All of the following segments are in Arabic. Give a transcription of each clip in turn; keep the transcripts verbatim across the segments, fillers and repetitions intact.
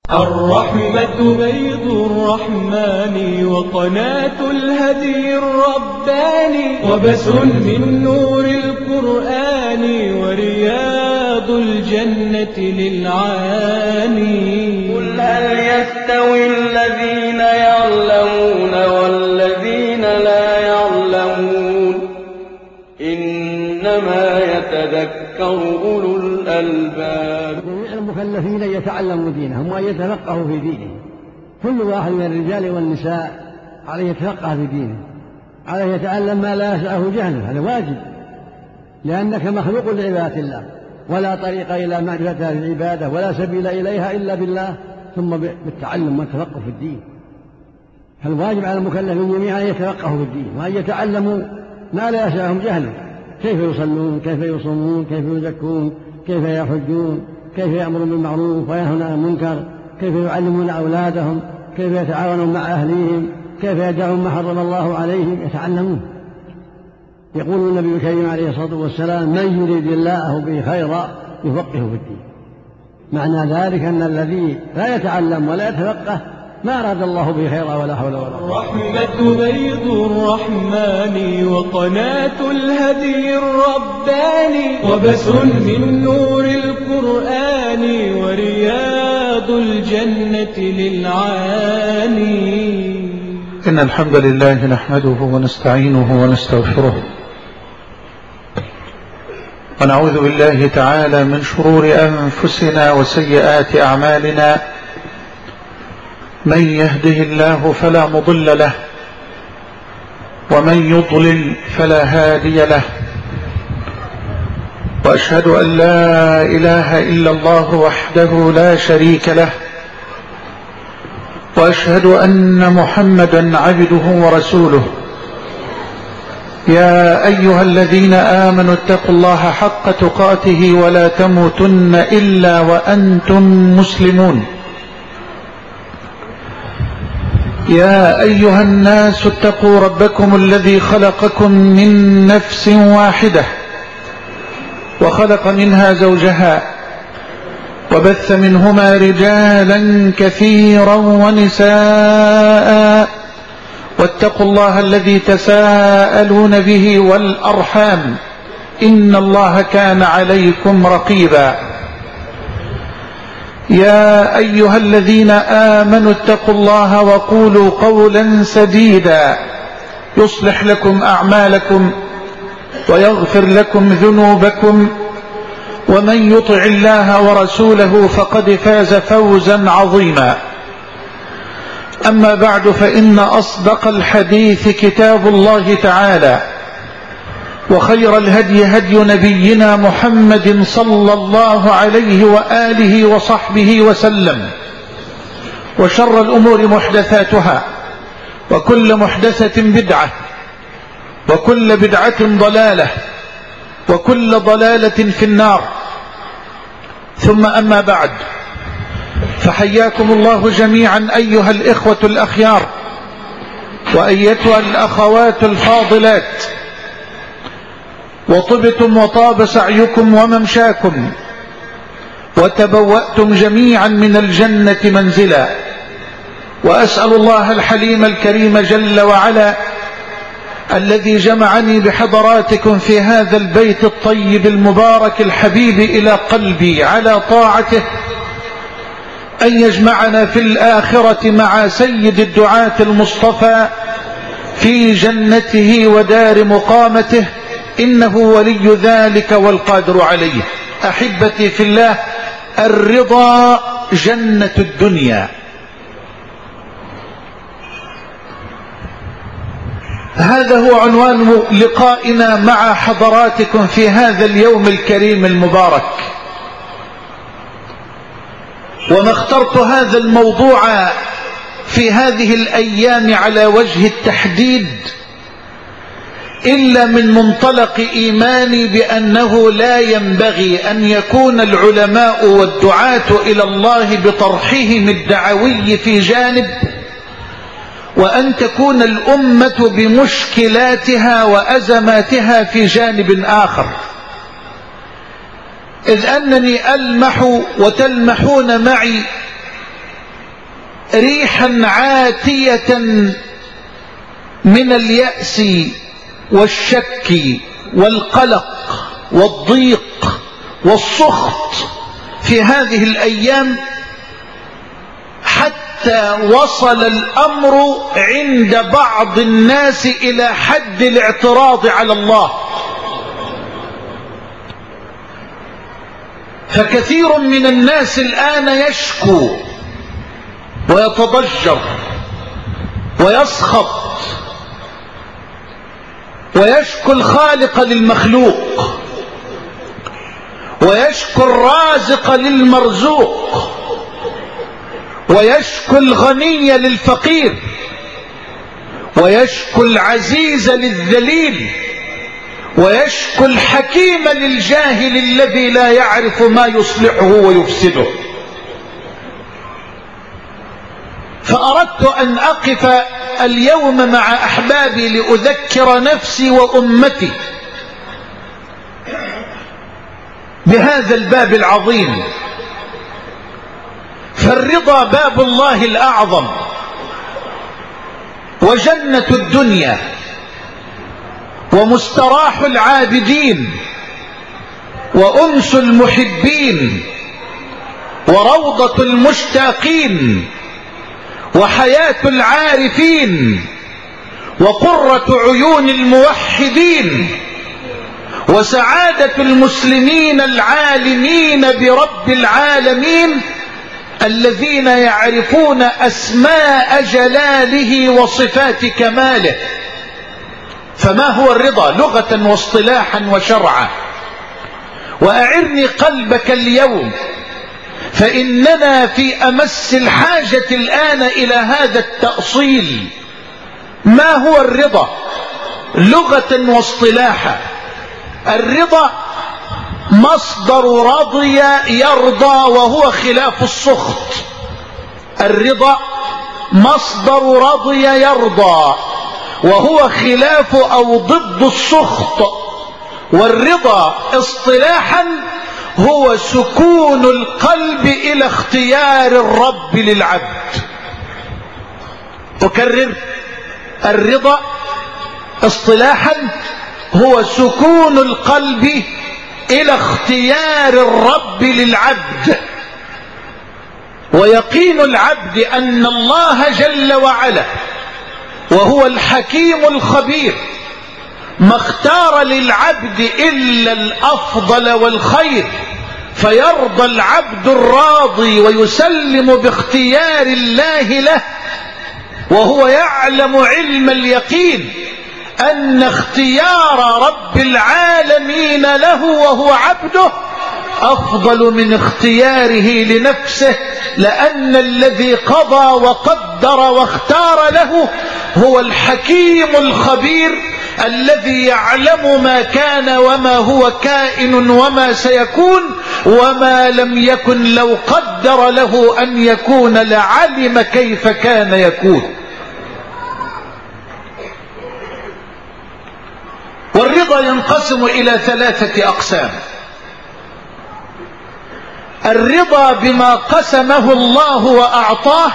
الرحمة بيض الرحمن وقناة الهدي الرباني، وبس من نور القرآن ورياض الجنة للعاني. قل هل يستوي الذين يعلمون والذين لا يعلمون، إنما يتذكر أولو الألباب. جميع المكلفين يتعلموا دينهم وأن يتفقهوا في دينهم، كل واحد من الرجال والنساء عليه يتفقه في دينه، عليه يتعلم ما لا يسعه جهله، هذا واجب، لأنك مخلوق لعبادة الله، ولا طريق إلى معرفة العبادة ولا سبيل إليها إلا بالله، ثم بالتعلم والتفقه في الدين. فالواجب على المكلفين جميعا أن يتفقهوا في الدين وأن يتعلموا ما لا يسعهم جهله، كيف يصلون، كيف يصومون، كيف يزكون، كيف يحجون، كيف يأمرون بالمعروف وينهون عن المنكر، كيف يعلمون أولادهم، كيف يتعاونون مع أهليهم، كيف يدعون ما حرم الله عليهم، يتعلمون. يقول النبي الكريم عليه الصلاة والسلام: من يريد الله به خيرا يفقهه في الدين. معنى ذلك أن الذي لا يتعلم ولا يتفقه ما أراد الله به خيرا ولا حول ولا قوة. الرحمة بيض الرحمن وقناة الهدي الرباني، وبس من نور القرآن ورياض الجنة للعاني. إن الحمد لله نحمده ونستعينه ونستغفره، ونعوذ بالله تعالى من شرور أنفسنا وسيئات أعمالنا. من يهده الله فلا مضل له، ومن يضلل فلا هادي له، وأشهد أن لا إله إلا الله وحده لا شريك له، وأشهد أن محمدا عبده ورسوله. يا أيها الذين آمنوا اتقوا الله حق تقاته ولا تموتن إلا وأنتم مسلمون. يا أيها الناس اتقوا ربكم الذي خلقكم من نفس واحدة، وخلق منها زوجها، وبث منهما رجالا كثيرا ونساء، واتقوا الله الذي تساءلون به والأرحام، إن الله كان عليكم رقيبا. يا أيها الذين آمنوا اتقوا الله وقولوا قولا سديدا يصلح لكم أعمالكم ويغفر لكم ذنوبكم، ومن يطع الله ورسوله فقد فاز فوزا عظيما. أما بعد، فإن أصدق الحديث كتاب الله تعالى، وخير الهدي هدي نبينا محمد صلى الله عليه وآله وصحبه وسلم، وشر الأمور محدثاتها، وكل محدثة بدعة، وكل بدعة ضلالة، وكل ضلالة في النار. ثم أما بعد، فحياكم الله جميعا أيها الإخوة الأخيار، وأيتها الأخوات الفاضلات، وطبتم وطاب سعيكم وممشاكم، وتبوأتم جميعا من الجنة منزلا. وأسأل الله الحليم الكريم جل وعلا الذي جمعني بحضراتكم في هذا البيت الطيب المبارك الحبيب إلى قلبي على طاعته، أن يجمعنا في الآخرة مع سيد الدعاة المصطفى في جنته ودار مقامته، إنه ولي ذلك والقادر عليه. أحبتي في الله، الرضا جنة الدنيا. هذا هو عنوان لقائنا مع حضراتكم في هذا اليوم الكريم المبارك. وما اخترت هذا الموضوع في هذه الأيام على وجه التحديد إلا من منطلق إيماني بأنه لا ينبغي أن يكون العلماء والدعاة إلى الله بطرحهم الدعوي في جانب، وأن تكون الأمة بمشكلاتها وأزماتها في جانب آخر. إذ أنني ألمح وتلمحون معي ريحا عاتية من اليأس والشك والقلق والضيق والسخط في هذه الأيام، حتى وصل الأمر عند بعض الناس إلى حد الاعتراض على الله. فكثير من الناس الآن يشكو ويتضجر ويسخط ويشكو الخالق للمخلوق ويشكو الرازق للمرزوق ويشكو الغني للفقير ويشكو العزيز للذليل ويشكو الحكيم للجاهل الذي لا يعرف ما يصلحه ويفسده. فأردت أن أقف اليوم مع أحبابي لأذكر نفسي وأمتي بهذا الباب العظيم. فالرضا باب الله الأعظم وجنة الدنيا ومستراح العابدين وأنس المحبين وروضة المشتاقين وحياة العارفين وقرة عيون الموحدين وسعادة المسلمين العالمين برب العالمين الذين يعرفون أسماء جلاله وصفات كماله. فما هو الرضا لغة واصطلاحا وشرعا؟ وأعرني قلبك اليوم، فإننا في أمس الحاجة الآن إلى هذا التأصيل. ما هو الرضا لغة واصطلاحا؟ الرضا مصدر رضي يرضى وهو خلاف السخط. الرضا مصدر رضي يرضى وهو خلاف أو ضد السخط. والرضا اصطلاحا هو سكون القلب إلى اختيار الرب للعبد. أكرر، الرضا اصطلاحا هو سكون القلب إلى اختيار الرب للعبد، ويقين العبد أن الله جل وعلا وهو الحكيم الخبير ما اختار للعبد إلا الأفضل والخير، فيرضى العبد الراضي ويسلم باختيار الله له، وهو يعلم علم اليقين أن اختيار رب العالمين له وهو عبده أفضل من اختياره لنفسه، لأن الذي قضى وقدر واختار له هو الحكيم الخبير الذي يعلم ما كان وما هو كائن وما سيكون، وما لم يكن لو قدر له أن يكون لعلم كيف كان يكون. والرضا ينقسم إلى ثلاثة أقسام: الرضا بما قسمه الله وأعطاه،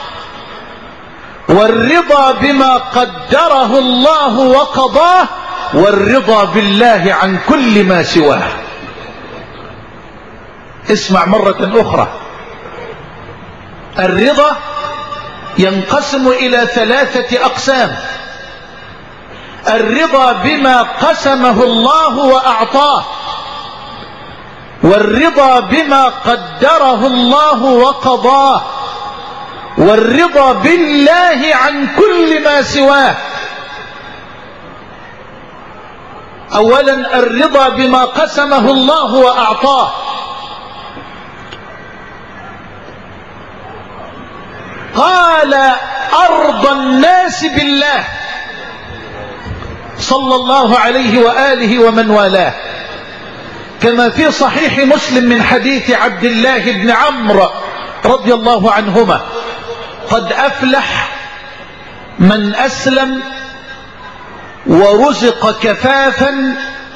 والرضا بما قدره الله وقضاه، والرضا بالله عن كل ما سواه. اسمع مرة أخرى، الرضا ينقسم إلى ثلاثة أقسام: الرضا بما قسمه الله وأعطاه، والرضا بما قدره الله وقضاه، والرضا بالله عن كل ما سواه. أولا الرضا بما قسمه الله وأعطاه. قال أرضى الناس بالله صلى الله عليه وآله ومن والاه، كما في صحيح مسلم من حديث عبد الله بن عمرو رضي الله عنهما: قد أفلح من أسلم ورزق كفافا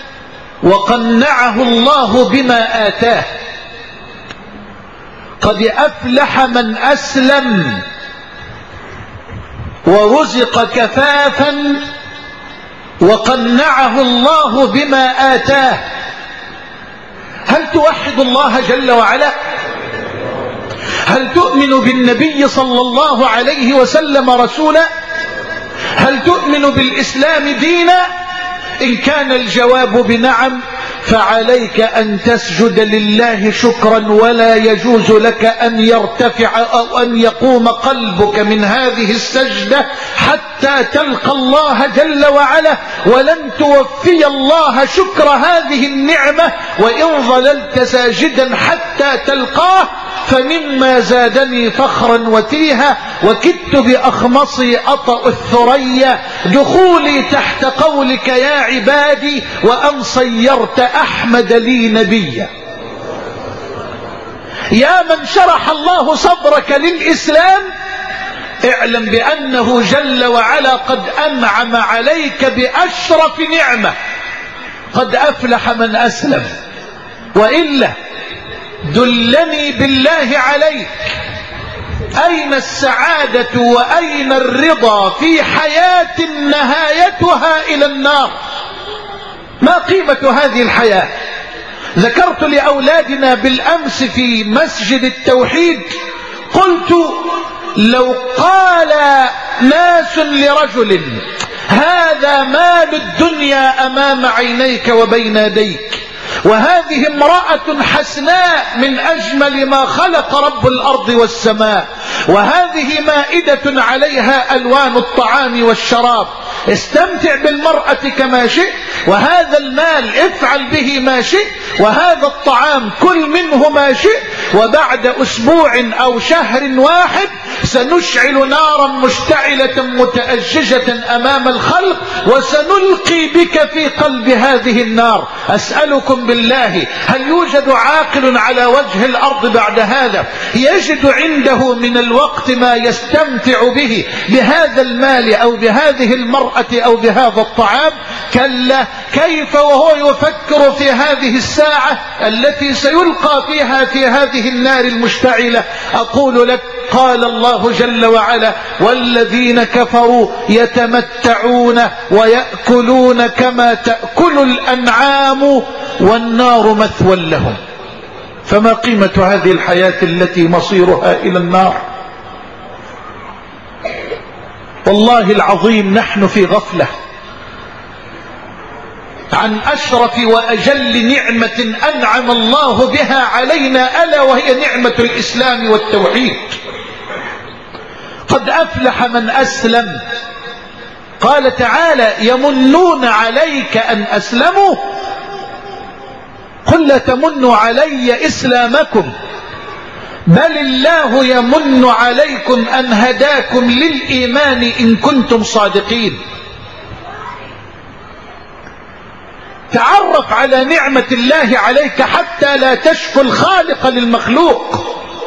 وقنعه الله بما آتاه. قد أفلح من أسلم ورزق كفافا وقنعه الله بما آتاه، هل توحد الله جل وعلا؟ هل تؤمن بالنبي صلى الله عليه وسلم رسولا؟ هل تؤمن بالإسلام دينا؟ إن كان الجواب بنعم فعليك أن تسجد لله شكرا، ولا يجوز لك أن يرتفع أو أن يقوم قلبك من هذه السجدة حتى تلقى الله جل وعلا، ولن توفي الله شكر هذه النعمة وإن ظللت ساجدا حتى تلقاه. فمما زادني فخرا وتيها وكدت بأخمصي أطأ الثريا دخولي تحت قولك يا عبادي وأن صيرت أحمد لي نبيا. يا من شرح الله صدرك للإسلام، اعلم بأنه جل وعلا قد أنعم عليك بأشرف نعمة، قد أفلح من أسلم. وإلا دلني بالله عليك، أين السعادة وأين الرضا في حياة نهايتها إلى النار؟ ما قيمة هذه الحياة؟ ذكرت لأولادنا بالأمس في مسجد التوحيد، قلت لو قال ناس لرجل هذا مال الدنيا أمام عينيك وبين يديك، وهذه امرأة حسناء من أجمل ما خلق رب الأرض والسماء، وهذه مائدة عليها ألوان الطعام والشراب، استمتع بالمرأة كما شئت، وهذا المال افعل به ما شئت، وهذا الطعام كل منه ما شئت، وبعد أسبوع أو شهر واحد سنشعل نارا مشتعلة متأججة أمام الخلق وسنلقي بك في قلب هذه النار. أسألكم بالله، هل يوجد عاقل على وجه الأرض بعد هذا يجد عنده من الوقت ما يستمتع به بهذا المال أو بهذه المرأة أو بهذا الطعام؟ كلا، كيف وهو يفكر في هذه الساعة التي سيلقى فيها في هذه النار المشتعلة؟ أقول لك قال الله جل وعلا والذين كفروا يتمتعون ويأكلون كما تأكل الأنعام والنار مثوى لهم. فما قيمة هذه الحياة التي مصيرها إلى النار؟ والله العظيم نحن في غفلة عن أشرف وأجل نعمة أنعم الله بها علينا، ألا وهي نعمة الإسلام والتوحيد. قد أفلح من أسلم. قال تعالى يمنون عليك أن أسلموا، قل لا تمنوا علي إسلامكم بل الله يمن عليكم أن هداكم للإيمان إن كنتم صادقين. تعرف على نعمة الله عليك حتى لا تشكو الخالق للمخلوق،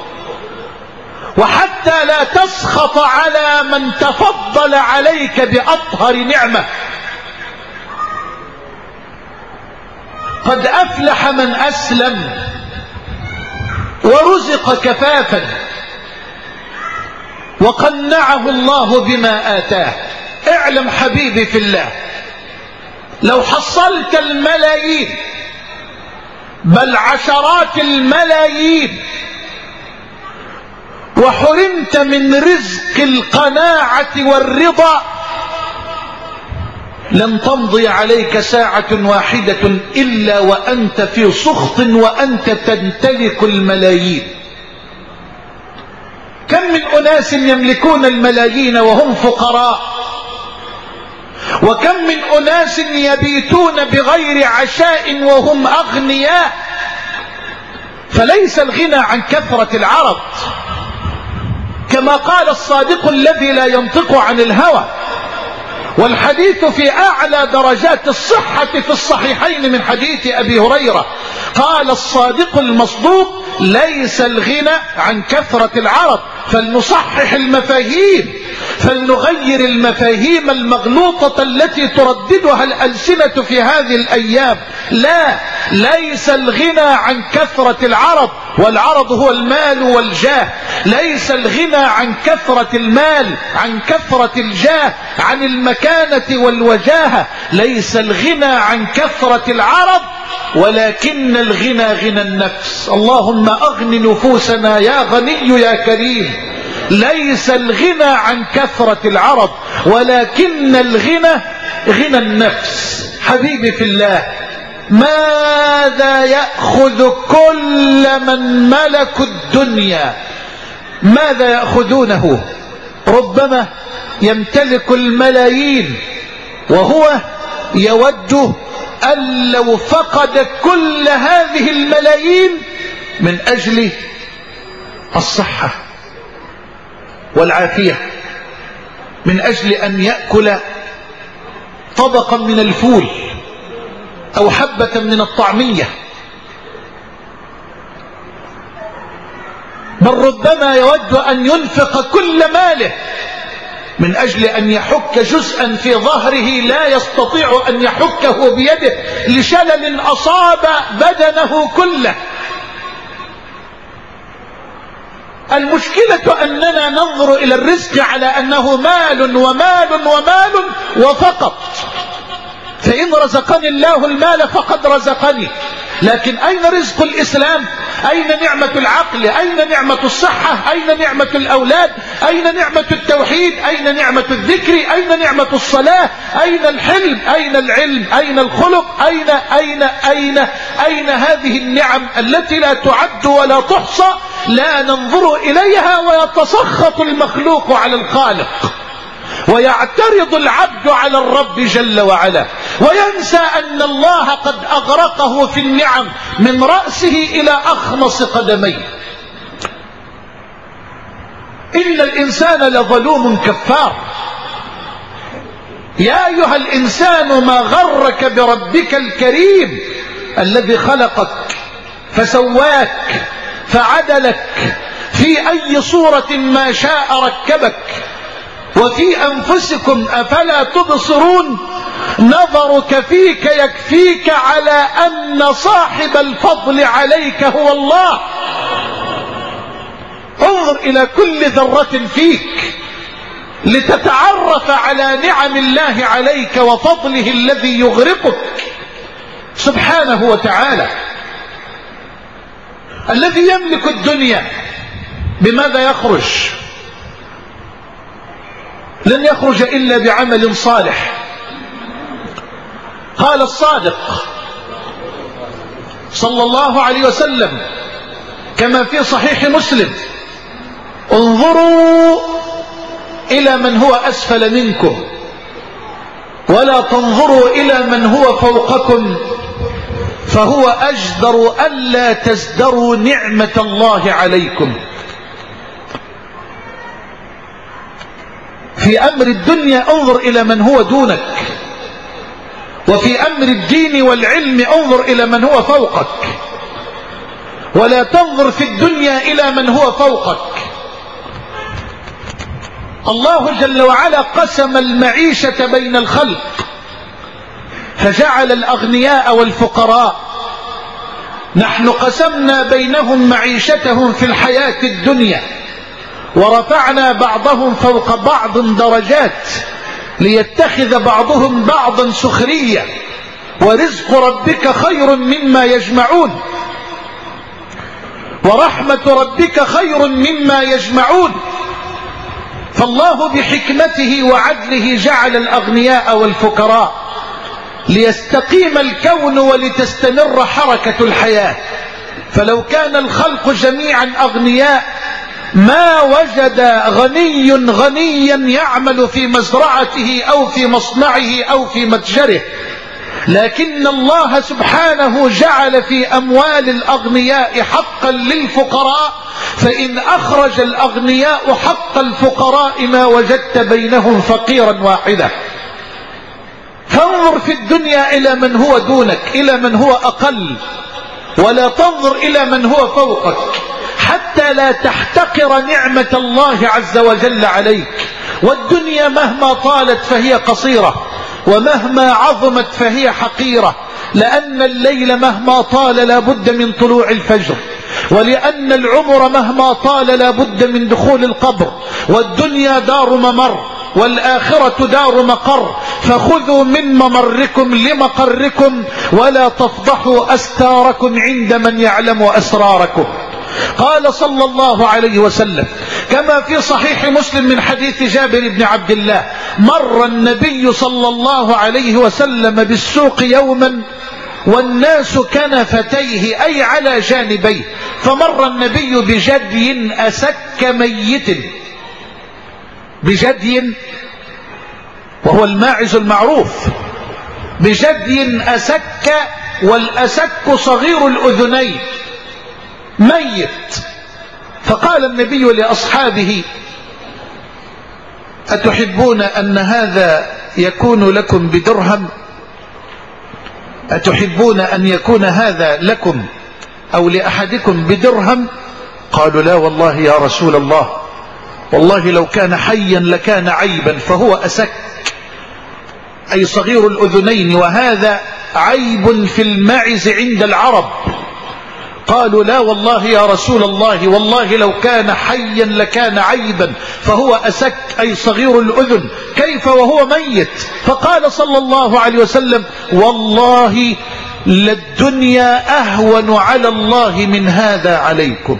وحتى لا تسخط على من تفضل عليك بأطهر نعمة. قد أفلح من أسلم ورزق كفافا وقنعه الله بما آتاه. اعلم حبيبي في الله، لو حصلت الملايين بل عشرات الملايين وحرمت من رزق القناعة والرضا لن تمضي عليك ساعة واحدة إلا وأنت في سخط وأنت تمتلك الملايين. كم من أناس يملكون الملايين وهم فقراء، وكم من أناس يبيتون بغير عشاء وهم أغنياء. فليس الغنى عن كثرة العرض، كما قال الصادق الذي لا ينطق عن الهوى، والحديث في أعلى درجات الصحة في الصحيحين من حديث أبي هريرة. قال الصادق المصدوق ليس الغنى عن كثرة العرض، فلنصحح المفاهيم. فلنغير المفاهيم المغلوطة التي ترددها الألسنة في هذه الأيام. لا، ليس الغنى عن كثرة العرض، والعرض هو المال والجاه. ليس الغنى عن كثرة المال، عن كثرة الجاه، عن المكانة والوجاهة. ليس الغنى عن كثرة العرض، ولكن الغنى غنى النفس. اللهم أغن نفوسنا يا غني يا كريم. ليس الغنى عن كثرة العرض، ولكن الغنى غنى النفس. حبيبي في الله، ماذا يأخذ كل من ملكوا الدنيا؟ ماذا يأخذونه؟ ربما يمتلك الملايين وهو يود أن لو فقد كل هذه الملايين من أجل الصحة والعافية، من أجل أن يأكل طبقا من الفول أو حبة من الطعمية، بل ربما يود أن ينفق كل ماله من أجل أن يحك جزءا في ظهره لا يستطيع أن يحكه بيده لشلل أصاب بدنه كله. المشكلة أننا ننظر إلى الرزق على أنه مال ومال ومال وفقط. فإن رزقني الله المال فقد رزقني، لكن أين رزق الإسلام؟ أين نعمة العقل؟ أين نعمة الصحة؟ أين نعمة الأولاد؟ أين نعمة التوحيد؟ أين نعمة الذكر؟ أين نعمة الصلاة؟ أين الحلم؟ أين العلم؟ أين الخلق؟ أين أين أين أين هذه النعم التي لا تعد ولا تحصى؟ لا ننظر إليها، ويتسخط المخلوق على الخالق، ويعترض العبد على الرب جل وعلا، وينسى أن الله قد أغرقه في النعم من رأسه إلى أخمص قدميه. إن الإنسان لظلوم كفار. يا أيها الإنسان ما غرك بربك الكريم الذي خلقك فسواك فعدلك في أي صورة ما شاء ركبك. وفي أنفسكم أفلا تبصرون؟ نظرك فيك يكفيك على أن صاحب الفضل عليك هو الله. انظر إلى كل ذرة فيك لتتعرف على نعم الله عليك وفضله الذي يغرقك سبحانه وتعالى. الذي يملك الدنيا بماذا يخرج؟ لن يخرج إلا بعمل صالح. قال الصادق صلى الله عليه وسلم كما في صحيح مسلم: انظروا إلى من هو أسفل منكم ولا تنظروا إلى من هو فوقكم، فهو أجدر ألا تزدروا نعمة الله عليكم. في أمر الدنيا انظر إلى من هو دونك، وفي أمر الدين والعلم انظر إلى من هو فوقك، ولا تنظر في الدنيا إلى من هو فوقك. الله جل وعلا قسم المعيشة بين الخلق فجعل الأغنياء والفقراء. نحن قسمنا بينهم معيشتهم في الحياة الدنيا، ورفعنا بعضهم فوق بعض درجات ليتخذ بعضهم بعضا سخرية، ورزق ربك خير مما يجمعون، ورحمة ربك خير مما يجمعون. فالله بحكمته وعدله جعل الأغنياء والفقراء ليستقيم الكون ولتستمر حركة الحياة. فلو كان الخلق جميعا أغنياء ما وجد غني غنيا يعمل في مزرعته أو في مصنعه أو في متجره، لكن الله سبحانه جعل في أموال الأغنياء حقا للفقراء، فإن أخرج الأغنياء حق الفقراء ما وجدت بينهم فقيرا واحدا. فانظر في الدنيا إلى من هو دونك، إلى من هو أقل، ولا تنظر إلى من هو فوقك، حتى لا تحتقر نعمة الله عز وجل عليك. والدنيا مهما طالت فهي قصيرة، ومهما عظمت فهي حقيرة، لأن الليل مهما طال لا بد من طلوع الفجر، ولأن العمر مهما طال لا بد من دخول القبر، والدنيا دار ممر والآخرة دار مقر، فخذوا من ممركم لمقركم ولا تفضحوا أستاركم عند من يعلم أسراركم. قال صلى الله عليه وسلم كما في صحيح مسلم من حديث جابر بن عبد الله: مر النبي صلى الله عليه وسلم بالسوق يوما والناس كنفتيه أي على جانبيه، فمر النبي بجدي أسك ميت، بجدي وهو الماعز المعروف، بجدي أسك، والأسك صغير الأذنين ميت. فقال النبي لأصحابه: أتحبون أن هذا يكون لكم بدرهم؟ أتحبون أن يكون هذا لكم أو لأحدكم بدرهم؟ قالوا: لا والله يا رسول الله، والله لو كان حيا لكان عيبا، فهو أسك أي صغير الأذنين، وهذا عيب في المعز عند العرب. قالوا: لا والله يا رسول الله، والله لو كان حيا لكان عيبا، فهو أسك أي صغير الأذن، كيف وهو ميت؟ فقال صلى الله عليه وسلم: والله للدنيا أهون على الله من هذا عليكم،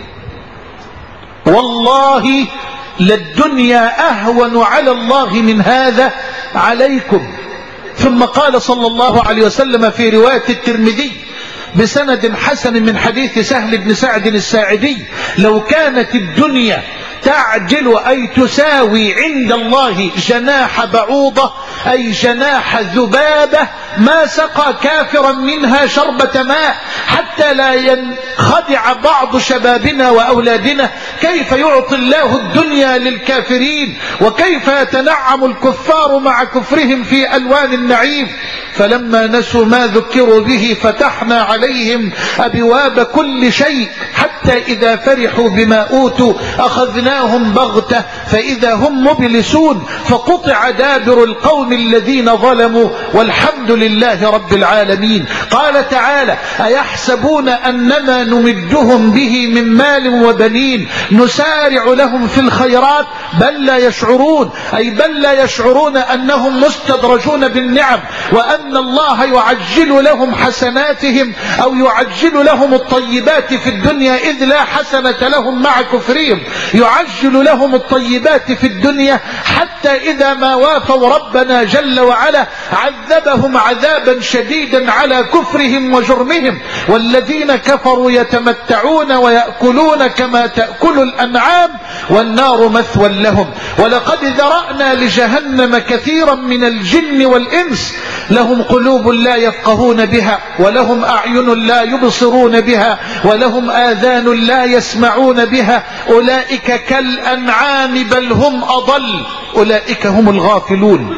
والله للدنيا أهون على الله من هذا عليكم. ثم قال صلى الله عليه وسلم في رواية الترمذي بسند حسن من حديث سهل بن سعد الساعدي: لو كانت الدنيا تعجل أي تساوي عند الله جناح بعوضة أي جناح ذبابة ما سقى كافرا منها شربة ماء، حتى لا ينخدع بعض شبابنا وأولادنا كيف يعطي الله الدنيا للكافرين، وكيف يتنعم الكفار مع كفرهم في ألوان النعيم. فلما نسوا ما ذكروا به فتحنا عليهم أبواب كل شيء، حتى إذا فرحوا بما أوتوا أخذناهم بغتة فإذا هم مبلسون، فقطع دابر القوم الذين ظلموا، والحمد لله رب العالمين. قال تعالى: أيحسبون أنما نمدهم به من مال وبنين نسارع لهم في الخيرات بل لا يشعرون، أي بل لا يشعرون أنهم مستدرجون بالنعم، وأن الله يعجل لهم حسناتهم أو يعجل لهم الطيبات في الدنيا إذ لا حسنة لهم مع كفرهم، يعجل لهم الطيبات في الدنيا حتى إذا ما وافوا ربنا جل وعلا عذبهم عذابا شديدا على كفرهم وجرمهم. والذين كفروا يتمتعون ويأكلون كما تأكل الأنعام والنار مثوى لهم. ولقد ذرأنا لجهنم كثيرا من الجن والإنس لهم قلوب لا يفقهون بها، ولهم أعين لا يبصرون بها، ولهم آذان لا يسمعون بها، أولئك كالأنعام بل هم أضل، أولئك هم الغافلون.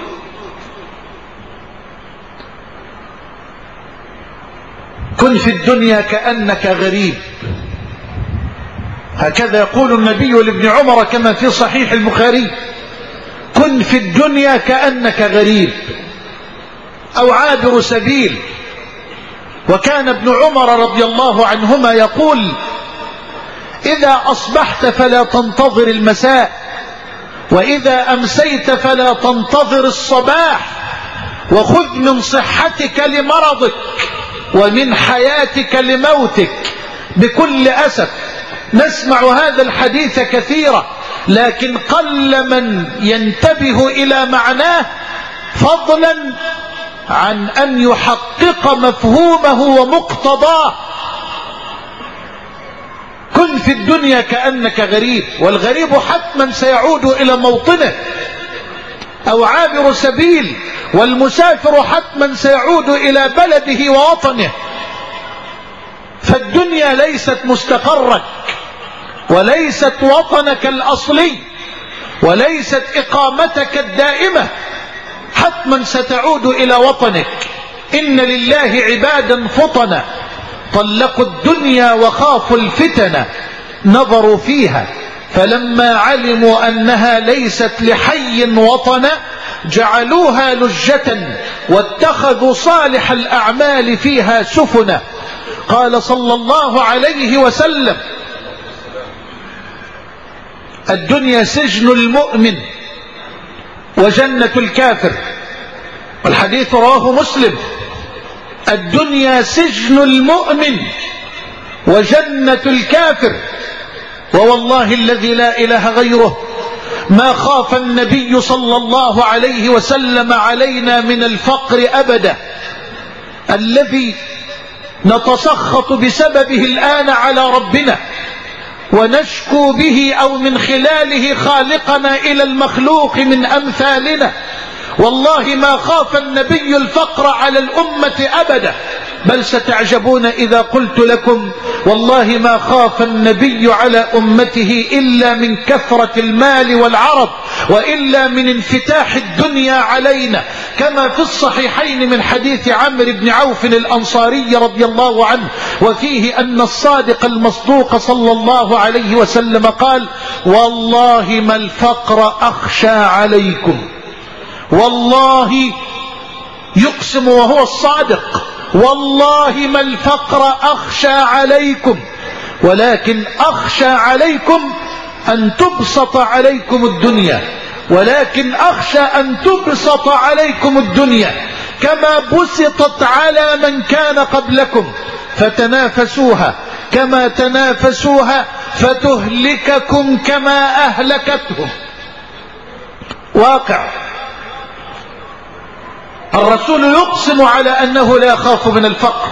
كن في الدنيا كأنك غريب، هكذا يقول النبي لابن عمر كما في صحيح البخاري: كن في الدنيا كأنك غريب أو عابر سبيل. وكان ابن عمر رضي الله عنهما يقول: إذا أصبحت فلا تنتظر المساء، وإذا أمسيت فلا تنتظر الصباح، وخذ من صحتك لمرضك ومن حياتك لموتك. بكل أسف نسمع هذا الحديث كثيرا، لكن قل من ينتبه إلى معناه، فضلا عن أن يحقق مفهومه ومقتضاه. كن في الدنيا كأنك غريب، والغريب حتما سيعود إلى موطنه، أو عابر سبيل، والمسافر حتما سيعود إلى بلده ووطنه. فالدنيا ليست مستقرك، وليست وطنك الأصلي، وليست إقامتك الدائمة، حتما ستعود إلى وطنك. إن لله عبادا فطنا طلقوا الدنيا وخافوا الفتن، نظروا فيها فلما علموا أنها ليست لحي وطنا جعلوها لجة واتخذوا صالح الأعمال فيها سفنا. قال صلى الله عليه وسلم: الدنيا سجن المؤمن وجنة الكافر. والحديث رواه مسلم: الدنيا سجن المؤمن وجنة الكافر. ووالله الذي لا إله غيره ما خاف النبي صلى الله عليه وسلم علينا من الفقر أبدا، الذي نتسخط بسببه الآن على ربنا ونشكو به أو من خلاله خالقنا إلى المخلوق من أمثالنا. والله ما خاف النبي الفقر على الأمة أبدا، بل ستعجبون إذا قلت لكم والله ما خاف النبي على أمته إلا من كثرة المال والعرض، وإلا من انفتاح الدنيا علينا، كما في الصحيحين من حديث عمرو بن عوف الأنصاري رضي الله عنه، وفيه أن الصادق المصدوق صلى الله عليه وسلم قال: والله ما الفقر أخشى عليكم. والله يقسم وهو الصادق: والله ما الفقر أخشى عليكم، ولكن أخشى عليكم أن تبسط عليكم الدنيا، ولكن أخشى أن تبسط عليكم الدنيا كما بسطت على من كان قبلكم، فتنافسوها كما تنافسوها فتهلككم كما أهلكتهم. واقع. الرسول يقسم على أنه لا يخاف من الفقر.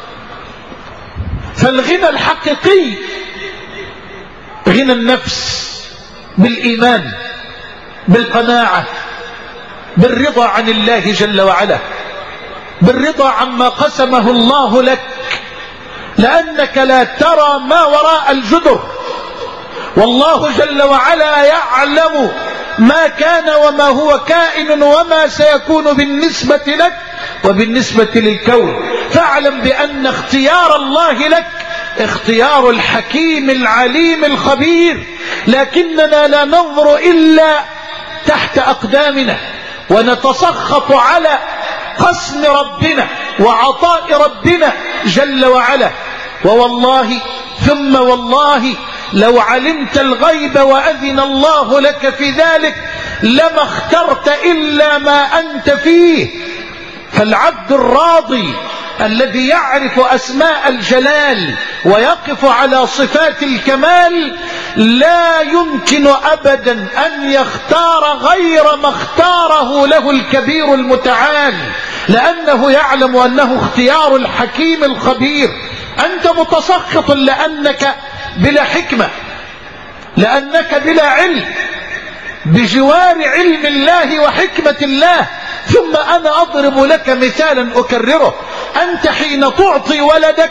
فالغنى الحقيقي غنى النفس بالإيمان، بالقناعة، بالرضا عن الله جل وعلا، بالرضا عما قسمه الله لك، لأنك لا ترى ما وراء الجدر، والله جل وعلا يعلم ما كان وما هو كائن وما سيكون بالنسبة لك وبالنسبة للكون. فاعلم بأن اختيار الله لك اختيار الحكيم العليم الخبير، لكننا لا ننظر إلا تحت أقدامنا ونتسخط على قسم ربنا وعطاء ربنا جل وعلا. ووالله ثم والله لو علمت الغيب وأذن الله لك في ذلك لما اخترت إلا ما أنت فيه. فالعبد الراضي الذي يعرف أسماء الجلال ويقف على صفات الكمال لا يمكن أبدا أن يختار غير ما اختاره له الكبير المتعال، لأنه يعلم أنه اختيار الحكيم الخبير. أنت متسخط لأنك بلا حكمة، لأنك بلا علم، بجوار علم الله وحكمة الله. ثم أنا أضرب لك مثالا أكرره: أنت حين تعطي ولدك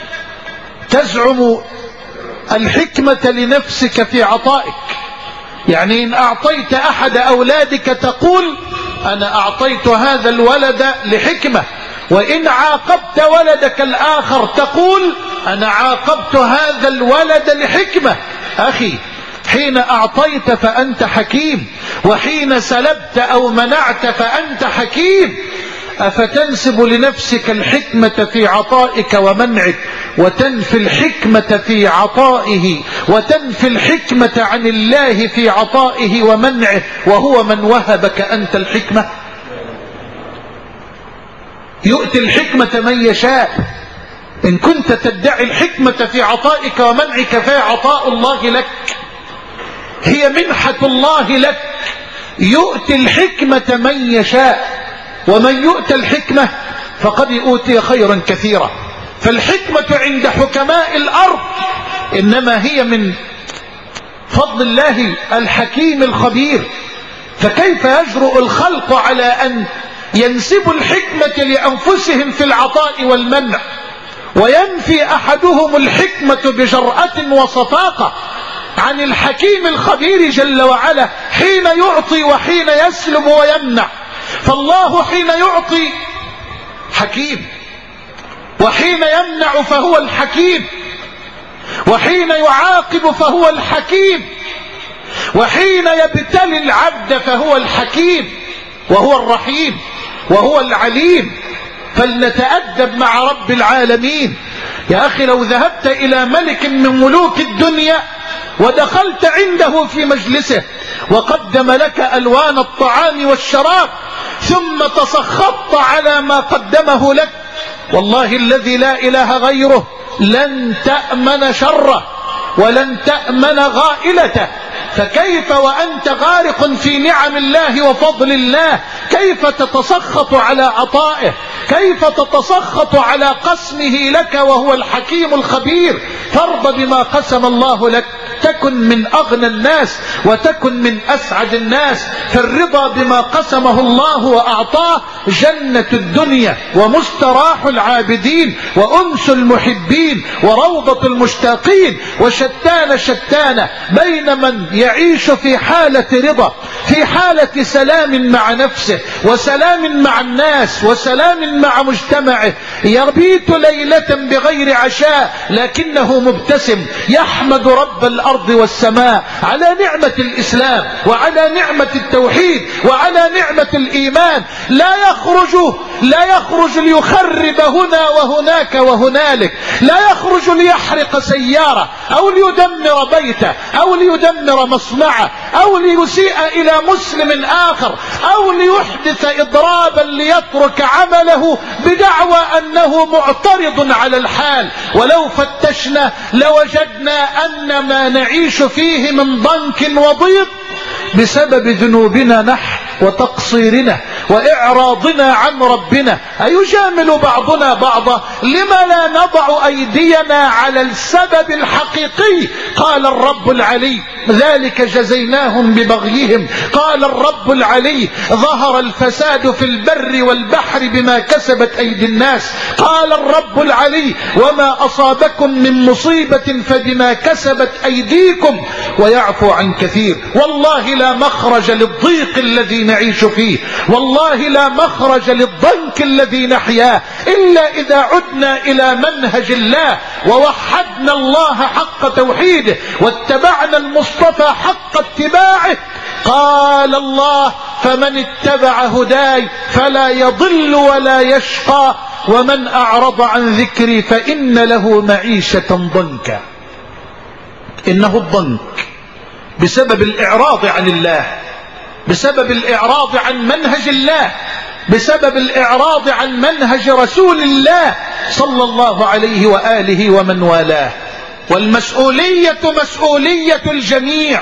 تزعم الحكمة لنفسك في عطائك، يعني إن أعطيت أحد أولادك تقول أنا أعطيت هذا الولد لحكمة، وإن عاقبت ولدك الآخر تقول أنا عاقبت هذا الولد لحكمة. أخي، حين أعطيت فأنت حكيم، وحين سلبت أو منعت فأنت حكيم. أفتنسب لنفسك الحكمة في عطائك ومنعك، وتنفي الحكمة في عطائه، وتنفي الحكمة عن الله في عطائه ومنعه، وهو من وهبك أنت الحكمة؟ يؤتي الحكمة من يشاء. إن كنت تدعي الحكمة في عطائك ومنعك فهي عطاء الله لك، هي منحة الله لك. يؤتي الحكمة من يشاء، ومن يؤتى الحكمة فقد يؤتي خيرا كثيرا. فالحكمة عند حكماء الأرض إنما هي من فضل الله الحكيم الخبير. فكيف يجرؤ الخلق على أن ينسبوا الحكمة لأنفسهم في العطاء والمنع، وينفي أحدهم الحكمة بجرأة وصفاقة عن الحكيم الخبير جل وعلا حين يعطي وحين يسلب ويمنع. فالله حين يعطي حكيم، وحين يمنع فهو الحكيم. وحين يعاقب فهو الحكيم، وحين يبتلي العبد فهو الحكيم وهو الرحيم وهو العليم. فلنتأدب مع رب العالمين. يا أخي لو ذهبت إلى ملك من ملوك الدنيا ودخلت عنده في مجلسه وقدم لك ألوان الطعام والشراب ثم تسخطت على ما قدمه لك، والله الذي لا إله غيره لن تأمن شره ولن تأمن غائلته. فكيف وأنت غارق في نعم الله وفضل الله، كيف تتسخط على عطائه، كيف تتسخط على قسمه لك وهو الحكيم الخبير؟ فارض بما قسم الله لك تكن من أغنى الناس وتكن من أسعد الناس. فالرضا بما قسمه الله وأعطاه جنة الدنيا ومستراح العابدين وأنس المحبين وروضة المشتاقين. وشتان شتان بين من يعيش في حالة رضا، في حالة سلام مع نفسه وسلام مع الناس وسلام مع مجتمعه، يبيت ليلة بغير عشاء لكنه مبتسم يحمد رب الأرض والسماء على نعمة الإسلام وعلى نعمة التوحيد وعلى نعمة الإيمان. لا يخرج لا يخرج ليخرب هنا وهناك وهنالك، لا يخرج ليحرق سيارة أو ليدمر بيته أو ليدمر مصنعه أو ليسيء إلى مسلم آخر أو ليحدث إضرابا ليترك عمله بدعوى أنه معترض على الحال. ولو فتشنا لوجدنا أن ما نعيش فيه من ضنك وضيق بسبب ذنوبنا نحن وتقصيرنا وإعراضنا عن ربنا. أيجامل بعضنا بعضا؟ لما لا نضع أيدينا على السبب الحقيقي؟ قال الرب العلي ذلك جزيناهم ببغيهم. قال الرب العلي ظهر الفساد في البر والبحر بما كسبت أيدي الناس. قال الرب العلي وما أصابكم من مصيبة فبما كسبت أيديكم ويعفو عن كثير. والله لا مخرج للضيق الذي نعيش فيه، والله لا مخرج للضنك الذي نحياه إلا إذا عدنا إلى منهج الله ووحدنا الله حق توحيده واتبعنا المصطفى حق اتباعه. قال الله فمن اتبع هداي فلا يضل ولا يشقى ومن أعرض عن ذكري فإن له معيشة ضنكا. إنه الضنك بسبب الإعراض عن الله، بسبب الإعراض عن منهج الله، بسبب الإعراض عن منهج رسول الله صلى الله عليه وآله ومن والاه. والمسؤولية مسؤولية الجميع.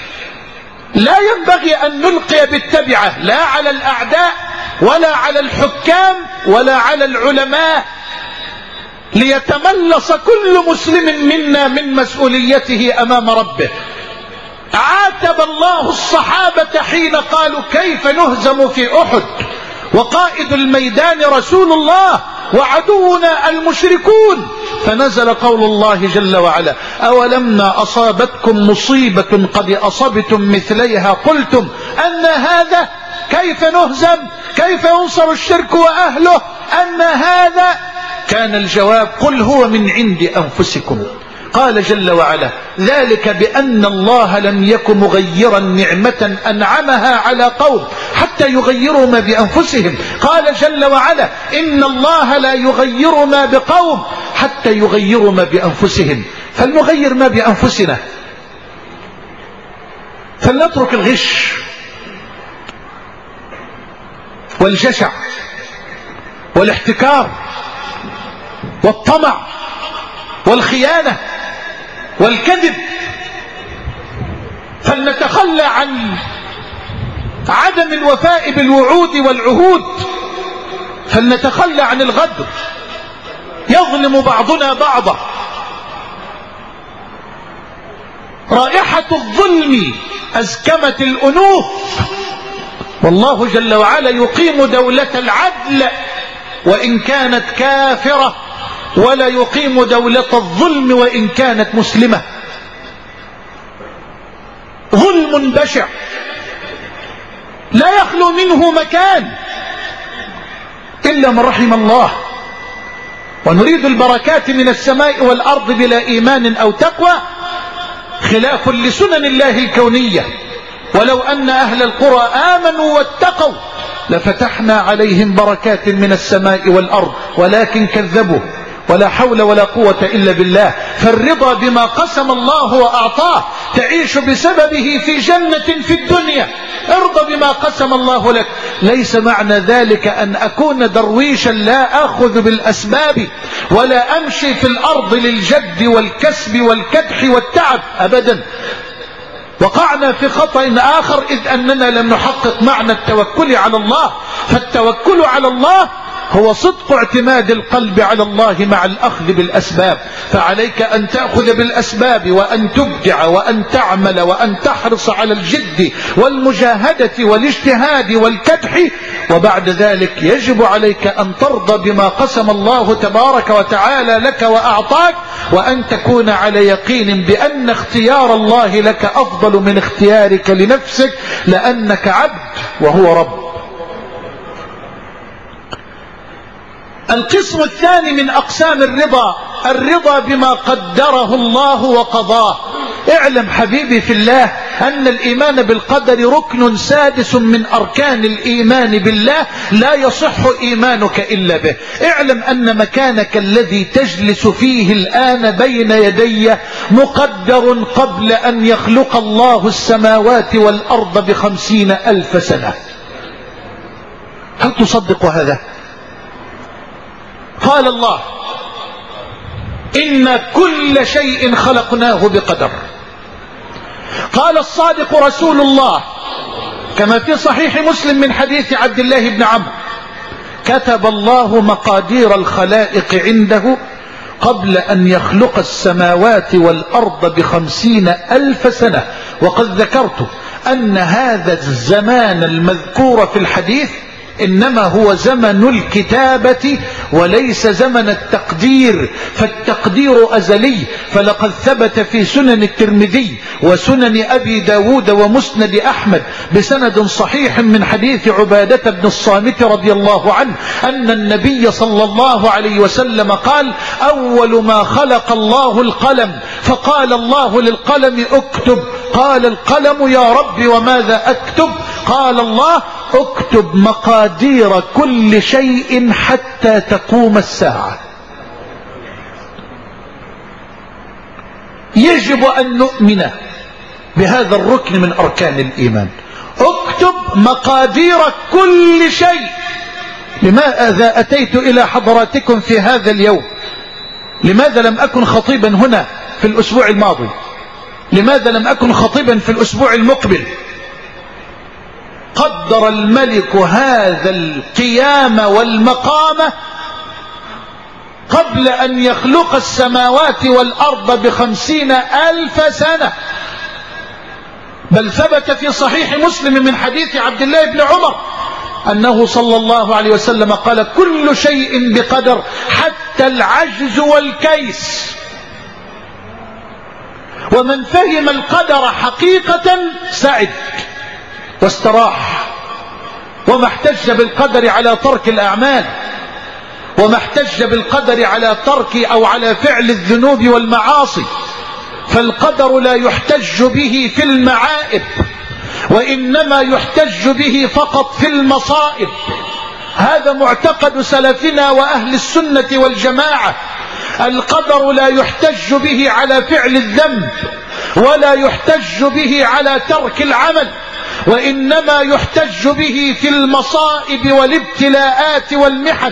لا ينبغي أن نلقي بالتبعة لا على الأعداء ولا على الحكام ولا على العلماء، ليتملص كل مسلم منا من مسؤوليته أمام ربه. عاتب الله الصحابة حين قالوا كيف نهزم في أحد وقائد الميدان رسول الله وعدونا المشركون، فنزل قول الله جل وعلا أولما أصابتكم مصيبة قد أصبتم مثليها قلتم أن هذا، كيف نهزم، كيف ينصر الشرك وأهله، أن هذا. كان الجواب قل هو من عند أنفسكم. قال جل وعلا ذلك بأن الله لم يكن مغيرا نعمة أنعمها على قوم حتى يغيروا ما بأنفسهم. قال جل وعلا إن الله لا يغير ما بقوم حتى يغيروا ما بأنفسهم. فلنغير ما بأنفسنا، فلنترك الغش والجشع والاحتكار والطمع والخيانة والكذب. فلنتخلى عن عدم الوفاء بالوعود والعهود، فلنتخلى عن الغدر. يظلم بعضنا بعضا. رائحة الظلم أزكمت الأنوف، والله جل وعلا يقيم دولة العدل وإن كانت كافرة، ولا يقيم دولة الظلم وإن كانت مسلمة. ظلم بشع لا يخلو منه مكان إلا من رحم الله. ونريد البركات من السماء والأرض بلا إيمان أو تقوى خلاف لسنن الله الكونية. ولو أن أهل القرى آمنوا واتقوا لفتحنا عليهم بركات من السماء والأرض ولكن كذبوا. ولا حول ولا قوة إلا بالله. فالرضا بما قسم الله وأعطاه تعيش بسببه في جنة في الدنيا. ارضى بما قسم الله لك. ليس معنى ذلك أن أكون درويشا لا أخذ بالأسباب ولا أمشي في الأرض للجد والكسب والكدح والتعب أبدا. وقعنا في خطأ آخر إذ أننا لم نحقق معنى التوكل على الله. فالتوكل على الله هو صدق اعتماد القلب على الله مع الأخذ بالأسباب. فعليك أن تأخذ بالأسباب وأن تبدع وأن تعمل وأن تحرص على الجد والمجاهدة والاجتهاد والكدح. وبعد ذلك يجب عليك أن ترضى بما قسم الله تبارك وتعالى لك وأعطاك، وأن تكون على يقين بأن اختيار الله لك أفضل من اختيارك لنفسك، لأنك عبد وهو رب. القسم الثاني من أقسام الرضا الرضا بما قدره الله وقضاه. اعلم حبيبي في الله أن الإيمان بالقدر ركن سادس من أركان الإيمان بالله لا يصح إيمانك إلا به. اعلم أن مكانك الذي تجلس فيه الآن بين يدي مقدر قبل أن يخلق الله السماوات والأرض بخمسين ألف سنة. هل تصدق هذا؟ قال الله إن كل شيء خلقناه بقدر. قال الصادق رسول الله كما في صحيح مسلم من حديث عبد الله بن عمرو كتب الله مقادير الخلائق عنده قبل أن يخلق السماوات والأرض بخمسين ألف سنة. وقد ذكرت أن هذا الزمان المذكور في الحديث إنما هو زمن الكتابة وليس زمن التقدير، فالتقدير أزلي. فلقد ثبت في سنن الترمذي وسنن أبي داود ومسند أحمد بسند صحيح من حديث عبادة بن الصامت رضي الله عنه أن النبي صلى الله عليه وسلم قال أول ما خلق الله القلم فقال الله للقلم اكتب. قال القلم يا رب وماذا أكتب؟ قال الله اكتب مقادير كل شيء حتى تقوم الساعة. يجب أن نؤمن بهذا الركن من أركان الإيمان. اكتب مقادير كل شيء. لماذا أتيت إلى حضراتكم في هذا اليوم؟ لماذا لم أكن خطيبا هنا في الأسبوع الماضي؟ لماذا لم أكن خطيبا في الأسبوع المقبل؟ قدر الملك هذا القيام والمقام قبل أن يخلق السماوات والأرض بخمسين ألف سنة. بل ثبت في صحيح مسلم من حديث عبد الله بن عمر أنه صلى الله عليه وسلم قال كل شيء بقدر حتى العجز والكيس. ومن فهم القدر حقيقة سعد واستراح، وما احتج بالقدر على ترك الأعمال، وما احتج بالقدر على ترك أو على فعل الذنوب والمعاصي. فالقدر لا يحتج به في المعائب، وإنما يحتج به فقط في المصائب. هذا معتقد سلفنا وأهل السنة والجماعة. القدر لا يحتج به على فعل الذنب، ولا يحتج به على ترك العمل، وإنما يحتج به في المصائب والابتلاءات والمحن.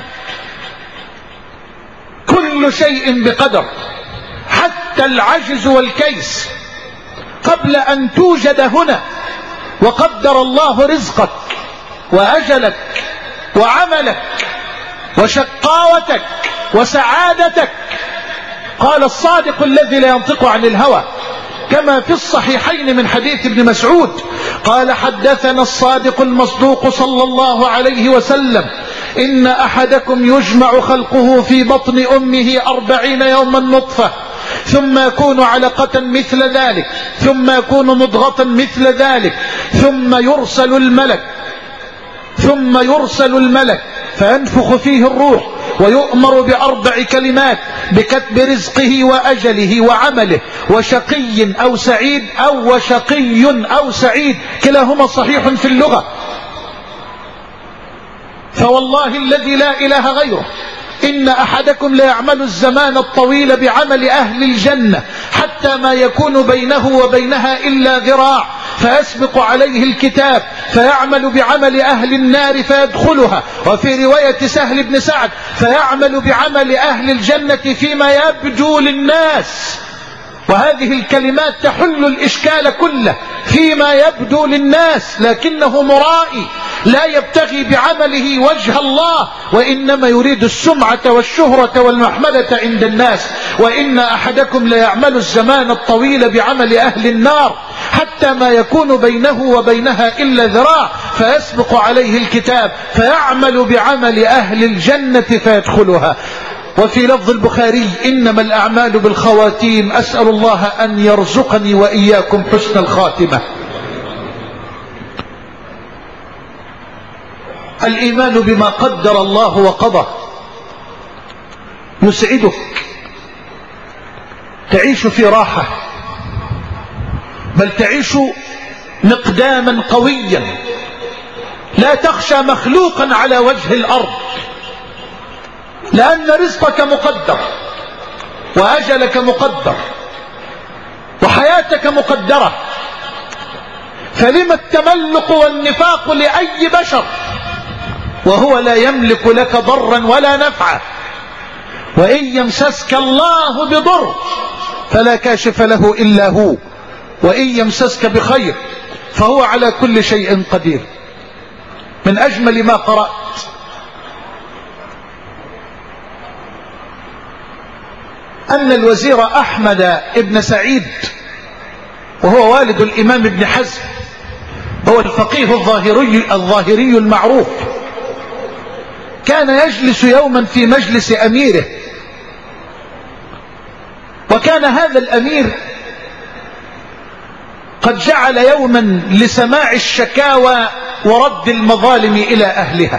كل شيء بقدر حتى العجز والكيس. قبل أن توجد هنا وقدر الله رزقك وأجلك وعملك وشقاوتك وسعادتك. قال الصادق الذي لا ينطق عن الهوى كما في الصحيحين من حديث ابن مسعود قال حدثنا الصادق المصدوق صلى الله عليه وسلم إن أحدكم يجمع خلقه في بطن أمه أربعين يوما نطفة ثم يكون علقة مثل ذلك ثم يكون مضغة مثل ذلك ثم يرسل الملك ثم يرسل الملك فينفخ فيه الروح ويؤمر بأربع كلمات: بكتب رزقه وأجله وعمله، وشقي أو سعيد، أو وشقي أو سعيد، كلاهما صحيح في اللغة. فوالله الذي لا إله غيره إن أحدكم ليعمل الزمان الطويل بعمل أهل الجنة حتى ما يكون بينه وبينها إلا ذراع، فيسبق عليه الكتاب فيعمل بعمل أهل النار فيدخلها. وفي رواية سهل بن سعد: فيعمل بعمل أهل الجنة فيما يبدو للناس. وهذه الكلمات تحل الإشكال كله: فيما يبدو للناس، لكنه مرائي لا يبتغي بعمله وجه الله، وإنما يريد السمعة والشهرة والمحمدة عند الناس. وإن أحدكم ليعمل الزمان الطويل بعمل أهل النار حتى ما يكون بينه وبينها إلا ذراع، فيسبق عليه الكتاب فيعمل بعمل أهل الجنة فيدخلها. وفي لفظ البخاري: إنما الأعمال بالخواتيم، أسأل الله أن يرزقني وإياكم حسن الخاتمة. الإيمان بما قدر الله وقضى يسعدك، تعيش في راحة، بل تعيش مقداما قويا، لا تخشى مخلوقا على وجه الأرض، لأن رزقك مقدر، وأجلك مقدر، وحياتك مقدرة. فلما التملق والنفاق لأي بشر وهو لا يملك لك ضرا ولا نفعا؟ وإن يمسسك الله بضر فلا كاشف له إلا هو، وإن يمسسك بخير فهو على كل شيء قدير. من أجمل ما قرأت أن الوزير أحمد بن سعيد، وهو والد الإمام ابن حزم، هو الفقيه الظاهري, الظاهري المعروف، كان يجلس يوما في مجلس أميره، وكان هذا الأمير قد جعل يوما لسماع الشكاوى ورد المظالم إلى أهلها.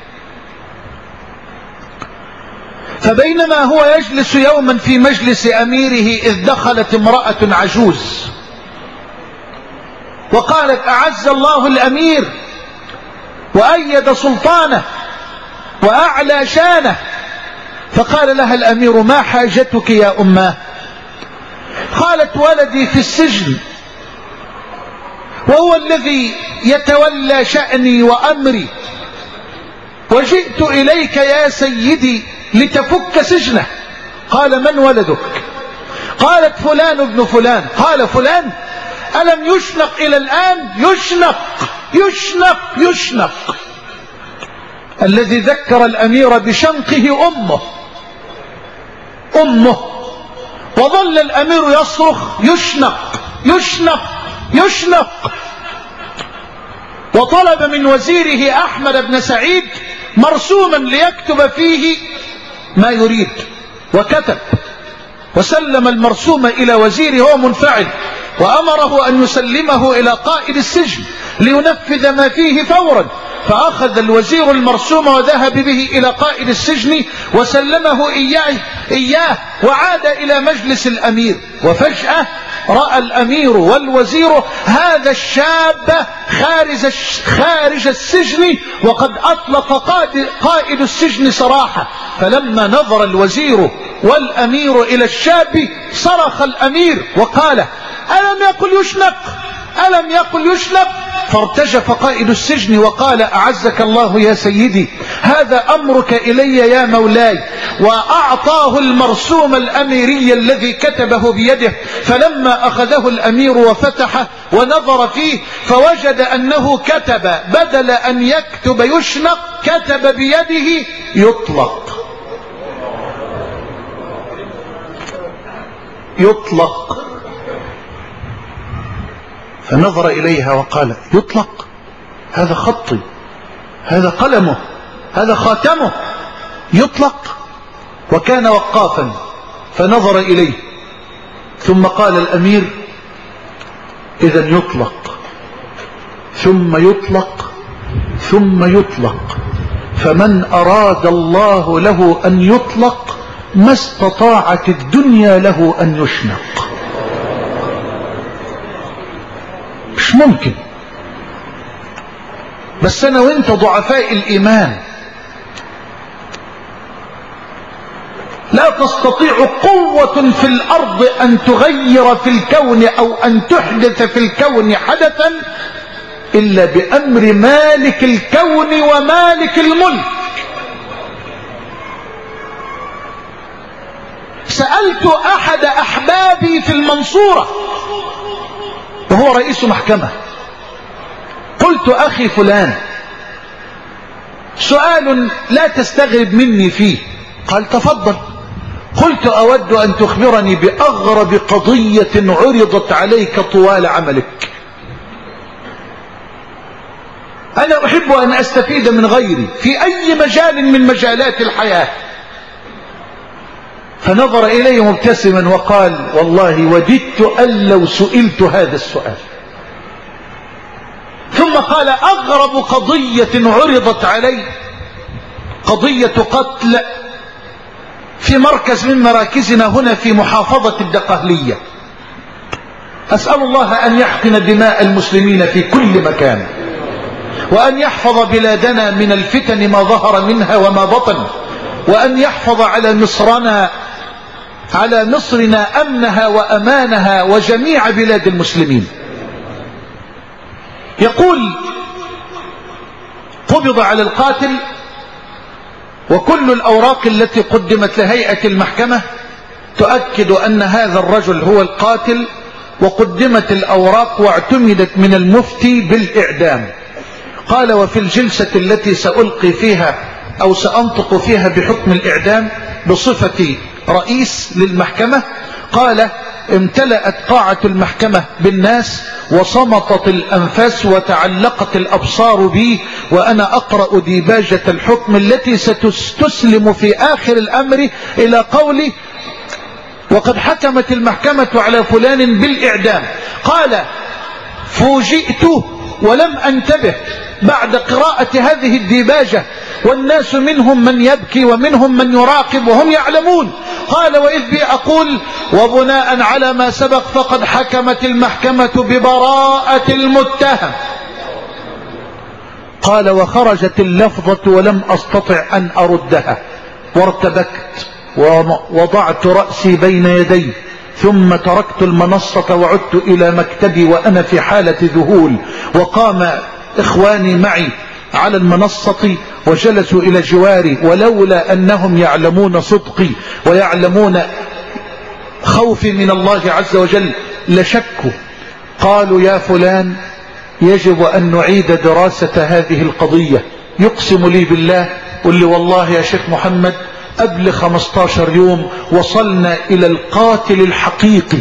فبينما هو يجلس يوما في مجلس أميره إذ دخلت امرأة عجوز وقالت: أعز الله الأمير وأيد سلطانه وأعلى شانه. فقال لها الأمير: ما حاجتك يا أماه؟ قالت: ولدي في السجن، وهو الذي يتولى شأني وأمري، وجئت إليك يا سيدي لتفك سجنه. قال: من ولدك؟ قالت: فلان ابن فلان. قال: فلان ألم يشنق إلى الآن؟ يشنق يشنق يشنق. الذي ذكر الأمير بشنقه أمه أمه وظل الأمير يصرخ: يشنق يشنق يشنق. وطلب من وزيره أحمد بن سعيد مرسوما ليكتب فيه ما يريد، وكتب وسلم المرسوم إلى وزيره وهو منفعل، وأمره أن يسلمه إلى قائد السجن لينفذ ما فيه فورا. فأخذ الوزير المرسوم وذهب به إلى قائد السجن وسلمه إياه, إياه وعاد إلى مجلس الأمير. وفجأة رأى الأمير والوزير هذا الشاب خارج, خارج السجن وقد أطلق قائد السجن سراحه. فلما نظر الوزير والأمير إلى الشاب صرخ الأمير وقال: ألم يقل يشنق؟ ألم يقل يشنق؟ فارتجف قائد السجن وقال: أعزك الله يا سيدي، هذا أمرك إلي يا مولاي. وأعطاه المرسوم الأميري الذي كتبه بيده. فلما أخذه الأمير وفتحه ونظر فيه فوجد أنه كتب بدل أن يكتب يشنق كتب بيده يطلق يطلق. فنظر إليها وقال: يطلق؟ هذا خطي، هذا قلمه، هذا خاتمه، يطلق؟ وكان وقافا فنظر إليه ثم قال الأمير: إذن يطلق ثم يطلق ثم يطلق فمن أراد الله له أن يطلق ما استطاعت الدنيا له أن يشنق. مش ممكن. بس أنا وإنت ضعفاء الإيمان لا تستطيع قوة في الأرض أن تغير في الكون أو أن تحدث في الكون حدثا إلا بأمر مالك الكون ومالك الملك. سألت أحد أحبابي في المنصورة وهو رئيس محكمة، قلت أخي فلان سؤال لا تستغرب مني فيه. قال تفضل. قلت أود أن تخبرني بأغرب قضية عرضت عليك طوال عملك. أنا أحب أن أستفيد من غيري في أي مجال من مجالات الحياة. فنظر إلي مبتسما وقال والله وددت أن لو سئلت هذا السؤال. ثم قال أغرب قضية عرضت علي قضية قتل في مركز من مراكزنا هنا في محافظة الدقهلية. أسأل الله أن يحقن دماء المسلمين في كل مكان، وأن يحفظ بلادنا من الفتن ما ظهر منها وما بطن، وأن يحفظ على مصرنا على مصرنا أمنها وأمانها وجميع بلاد المسلمين. يقول قبض على القاتل، وكل الأوراق التي قدمت لهيئة المحكمة تؤكد أن هذا الرجل هو القاتل، وقدمت الأوراق واعتمدت من المفتي بالإعدام. قال وفي الجلسة التي سألقي فيها أو سأنطق فيها بحكم الإعدام بصفتي رئيس للمحكمة، قال امتلأت قاعة المحكمة بالناس وصمتت الأنفاس وتعلقت الأبصار بي وأنا أقرأ ديباجة الحكم التي ستستسلم في آخر الأمر إلى قولي وقد حكمت المحكمة على فلان بالإعدام. قال فوجئت ولم أنتبه بعد قراءة هذه الديباجة والناس منهم من يبكي ومنهم من يراقب وهم يعلمون. قال وإذ بي أقول وبناء على ما سبق فقد حكمت المحكمة ببراءة المتهم. قال وخرجت اللفظة ولم أستطع أن أردها وارتبكت ووضعت رأسي بين يدي، ثم تركت المنصة وعدت إلى مكتبي وأنا في حالة ذهول. وقام إخواني معي على المنصة وجلسوا إلى جواري، ولولا أنهم يعلمون صدقي ويعلمون خوفي من الله عز وجل لشكوا. قالوا يا فلان يجب أن نعيد دراسة هذه القضية. يقسم لي بالله، قل لي والله يا شيخ محمد قبل خمستاشر يوم وصلنا إلى القاتل الحقيقي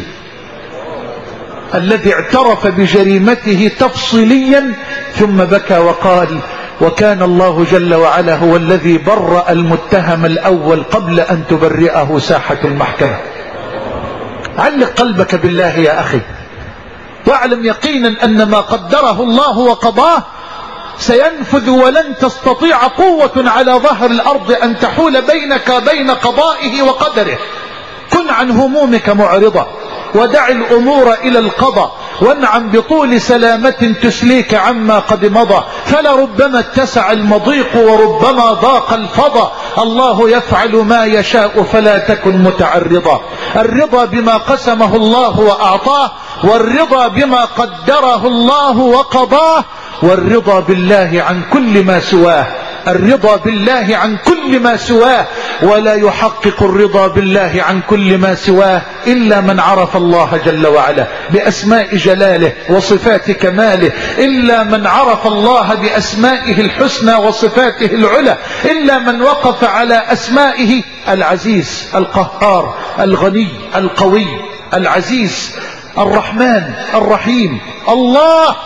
الذي اعترف بجريمته تفصيليا، ثم بكى وقال وكان الله جل وعلا هو الذي برأ المتهم الأول قبل أن تبرئه ساحة المحكمة. علق قلبك بالله يا أخي، واعلم يقينا أن ما قدره الله وقضاه سينفذ، ولن تستطيع قوة على ظهر الأرض أن تحول بينك وبين قضائه وقدره. كن عن همومك معرضة ودع الأمور إلى القضاء، وانعم بطول سلامة تسليك عما قد مضى، فلربما اتسع المضيق وربما ضاق الفضا. الله يفعل ما يشاء فلا تكن متعرضا. الرضا بما قسمه الله وأعطاه، والرضا بما قدره الله وقضاه، والرضا بالله عن كل ما سواه. الرضا بالله عن كل ما سواه، ولا يحقق الرضا بالله عن كل ما سواه إلا من عرف الله جل وعلا بأسماء جلاله وصفات كماله، إلا من عرف الله بأسمائه الحسنى وصفاته العلى، إلا من وقف على أسمائه العزيز القهار الغني القوي العزيز الرحمن الرحيم. الله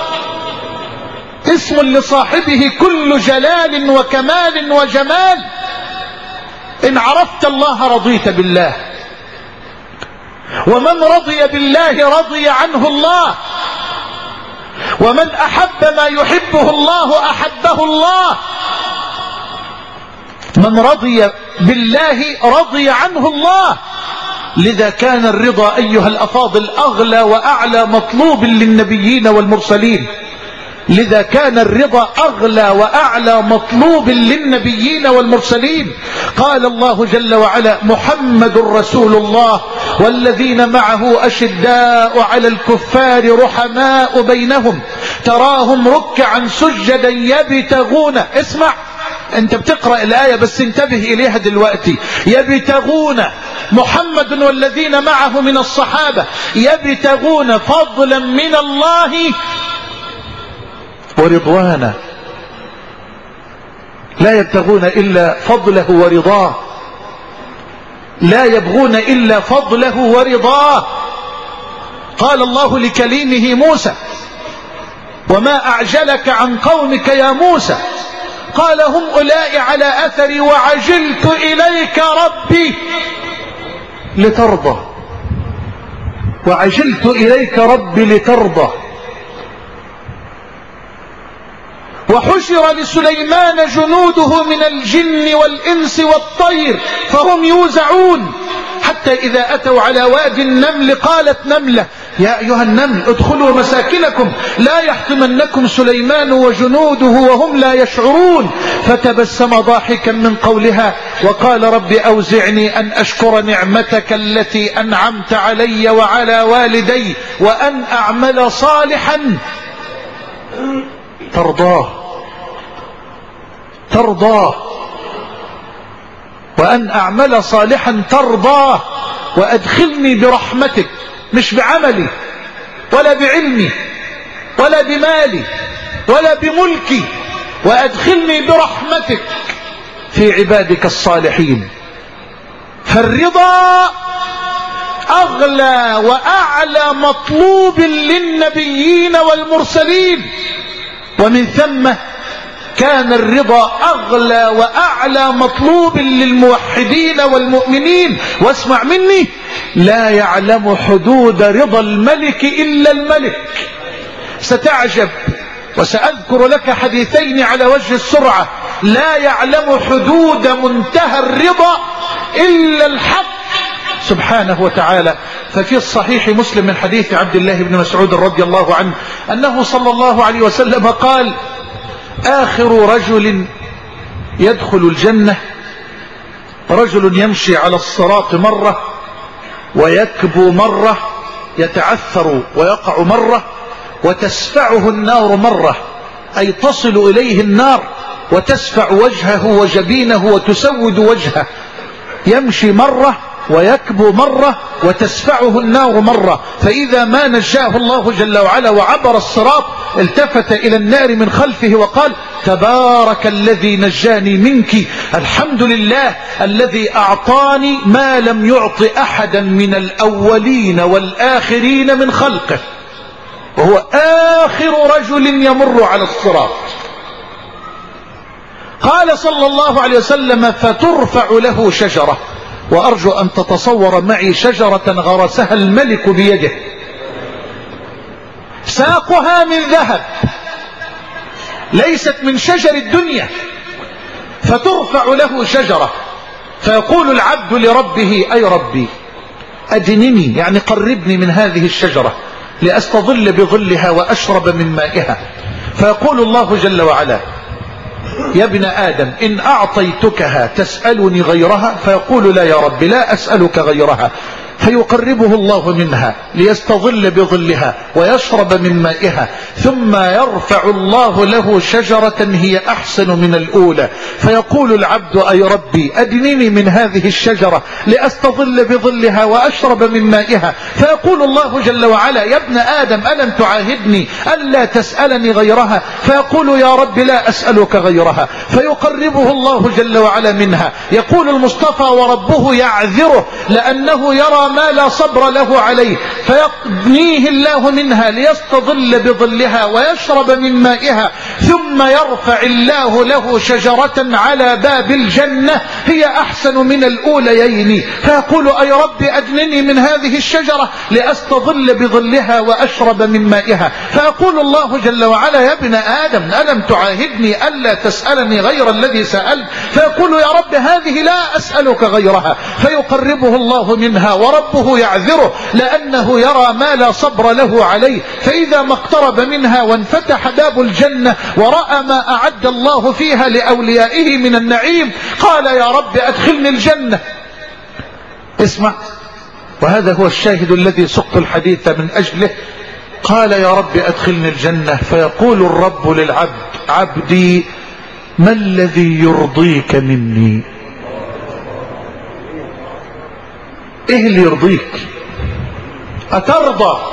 اسم لصاحبه كل جلال وكمال وجمال. إن عرفت الله رضيت بالله، ومن رضي بالله رضي عنه الله، ومن أحب ما يحبه الله أحبه الله. من رضي بالله رضي عنه الله. لذا كان الرضا أيها الأفاضل أغلى وأعلى مطلوب للنبيين والمرسلين. لذا كان الرضا أغلى وأعلى مطلوب للنبيين والمرسلين. قال الله جل وعلا: محمد رسول الله والذين معه أشداء على الكفار رحماء بينهم تراهم ركعا سجدا يبتغون. اسمع، انت بتقرأ الآية بس انتبه إليها دلوقتي. يبتغون، محمد والذين معه من الصحابة يبتغون فضلا من الله ورضوانا. لا يبتغون إلا فضله ورضاه، لا يبغون إلا فضله ورضاه. قال الله لكليمه موسى: وما أعجلك عن قومك يا موسى؟ قال: هم أولئك على أثري وعجلت إليك ربي لترضى. وعجلت إليك ربي لترضى. وحشر لسليمان جنوده من الجن والإنس والطير فهم يوزعون حتى إذا أتوا على وادي النمل قالت نملة: يا أيها النمل ادخلوا مساكنكم لا يحطمنكم سليمان وجنوده وهم لا يشعرون. فتبسم ضاحكا من قولها وقال: رب أوزعني أن أشكر نعمتك التي أنعمت علي وعلى والدي وأن أعمل صالحا ترضاه ترضاه وأن أعمل صالحا ترضاه وأدخلني برحمتك، مش بعملي ولا بعلمي ولا بمالي ولا بملكي، وأدخلني برحمتك في عبادك الصالحين. فالرضا أغلى وأعلى مطلوب للنبيين والمرسلين، ومن ثم كان الرضا أغلى وأعلى مطلوب للموحدين والمؤمنين. واسمع مني: لا يعلم حدود رضا الملك إلا الملك. ستعجب، وسأذكر لك حديثين على وجه السرعة. لا يعلم حدود منتهى الرضا إلا الحق سبحانه وتعالى. ففي الصحيح مسلم من حديث عبد الله بن مسعود رضي الله عنه أنه صلى الله عليه وسلم قال: آخر رجل يدخل الجنة رجل يمشي على الصراط مرة ويكبو مرة، يتعثر ويقع مرة، وتسفعه النار مرة، أي تصل إليه النار وتسفع وجهه وجبينه وتسود وجهه. يمشي مرة ويكبو مرة وتسفعه النار مرة، فإذا ما نجاه الله جل وعلا وعبر الصراط التفت إلى النار من خلفه وقال: تبارك الذي نجاني منك، الحمد لله الذي أعطاني ما لم يعط أحدا من الأولين والآخرين من خلقه، وهو آخر رجل يمر على الصراط. قال صلى الله عليه وسلم: فترفع له شجرة، وأرجو أن تتصور معي شجرة غرسها الملك بيده، ساقها من ذهب ليست من شجر الدنيا. فترفع له شجرة فيقول العبد لربه: أي ربي أدنني، يعني قربني من هذه الشجرة لأستظل بظلها وأشرب من مائها. فيقول الله جل وعلا: يا ابن آدم إن أعطيتكها تسألني غيرها؟ فيقول: لا يا رب، لا أسألك غيرها. فيقربه الله منها ليستظل بظلها ويشرب من مائها، ثم يرفع الله له شجرة هي أحسن من الأولى. فيقول العبد: أي ربي أدنني من هذه الشجرة لأستظل بظلها وأشرب من مائها. فيقول الله جل وعلا: يا ابن آدم ألم تعاهدني ألا تسألني غيرها؟ فيقول: يا رب لا أسألك غيرها. فيقربه الله جل وعلا منها. يقول المصطفى وربه يعذره لأنه يرى ما لا صبر له عليه، فيقنيه الله منها ليستظل بظلها ويشرب من مائها، ثم ثم يرفع الله له شجرة على باب الجنة هي أحسن من الأوليين، فيقول أي رب أدنني من هذه الشجرة لأستظل بظلها وأشرب من مائها. فيقول الله جل وعلا يا ابن آدم ألم تعاهدني ألا تسألني غير الذي سألت؟ فيقول يا رب هذه لا أسألك غيرها، فيقربه الله منها وربه يعذره لأنه يرى ما لا صبر له عليه. فإذا ما اقترب منها وانفتح باب الجنة ورأى ما أعد الله فيها لأوليائه من النعيم قال يا رب أدخلني الجنة. اسمع، وهذا هو الشاهد الذي سقت الحديث من أجله. قال يا رب أدخلني الجنة، فيقول الرب للعبد عبدي ما الذي يرضيك مني؟ ايه اللي يرضيك؟ أترضى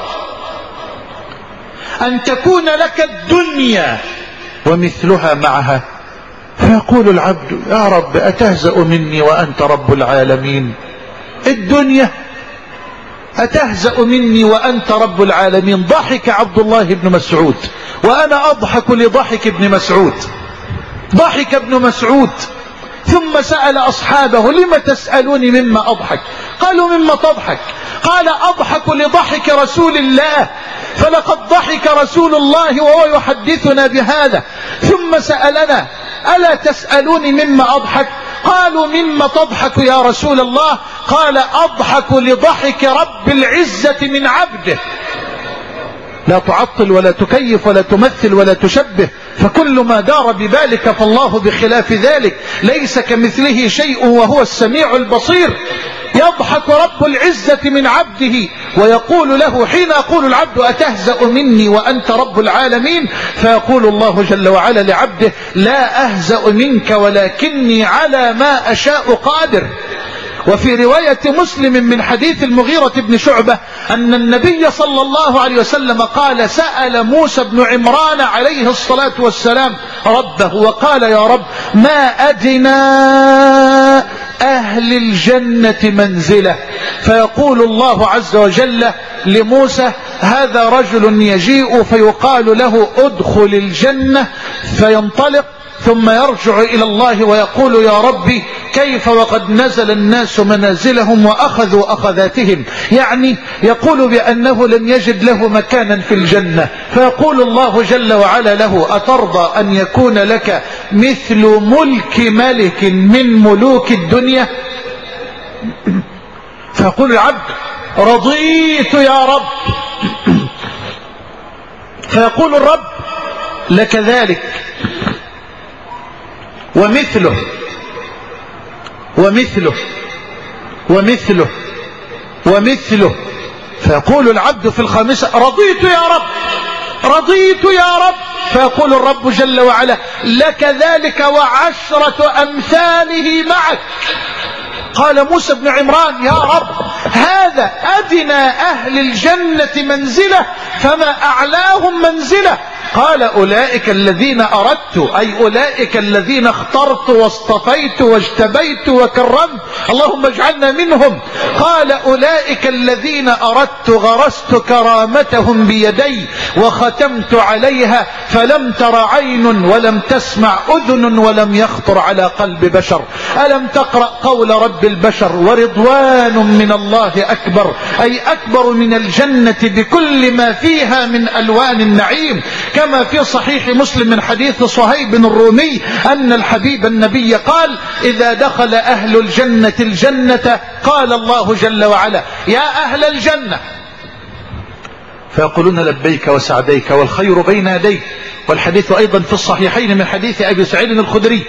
أن تكون لك الدنيا ومثلها معها؟ فيقول العبد يا رب أتهزأ مني وأنت رب العالمين؟ الدنيا أتهزأ مني وأنت رب العالمين؟ ضحك عبد الله بن مسعود وأنا أضحك لضحك ابن مسعود. ضحك ابن مسعود ثم سأل أصحابه لم تسألوني مما أضحك؟ قالوا مما تضحك؟ قال أضحك لضحك رسول الله، فلقد ضحك رسول الله وهو يحدثنا بهذا. ثم سألنا ألا تسألوني مما أضحك؟ قالوا مما تضحك يا رسول الله؟ قال أضحك لضحك رب العزة من عبده. لا تعطل ولا تكيف ولا تمثل ولا تشبه، فكل ما دار ببالك فالله بخلاف ذلك، ليس كمثله شيء وهو السميع البصير. يضحك رب العزة من عبده ويقول له حين يقول العبد أتهزأ مني وأنت رب العالمين؟ فيقول الله جل وعلا لعبده لا أهزأ منك ولكني على ما أشاء قادر. وفي رواية مسلم من حديث المغيرة بن شعبة أن النبي صلى الله عليه وسلم قال سأل موسى بن عمران عليه الصلاة والسلام ربه وقال يا رب ما أدنى أهل الجنة منزلة؟ فيقول الله عز وجل لموسى هذا رجل يجيء فيقال له ادخل الجنة، فينطلق ثم يرجع إلى الله ويقول يا ربي كيف وقد نزل الناس منازلهم وأخذوا أخذاتهم، يعني يقول بأنه لم يجد له مكانا في الجنة. فيقول الله جل وعلا له أترضى أن يكون لك مثل ملك ملك من ملوك الدنيا؟ فيقول العبد رضيت يا رب. فيقول الرب لك ذلك ومثله ومثله ومثله ومثله. فيقول العبد في الخامسة رضيت يا رب رضيت يا رب. فيقول الرب جل وعلا لك ذلك وعشرة أمثاله معك. قال موسى بن عمران يا رب هذا أدنى أهل الجنة منزلة فما أعلاهم منزلة. قال أولئك الذين أردت، أي أولئك الذين اخترت واصطفيت واجتبيت وكرمت، اللهم اجعلنا منهم. قال أولئك الذين أردت غرست كرامتهم بيدي وختمت عليها فلم تر عين ولم تسمع أذن ولم يخطر على قلب بشر. ألم تقرأ قول رب البشر ورضوان من الله أكبر، أي أكبر من الجنة بكل ما فيها من ألوان النعيم. كما في صحيح مسلم من حديث صهيب الرومي أن الحبيب النبي قال إذا دخل أهل الجنة الجنة قال الله جل وعلا يا أهل الجنة، فيقولون لبيك وسعديك والخير بين يديك. والحديث أيضا في الصحيحين من حديث أبي سعيد الخدري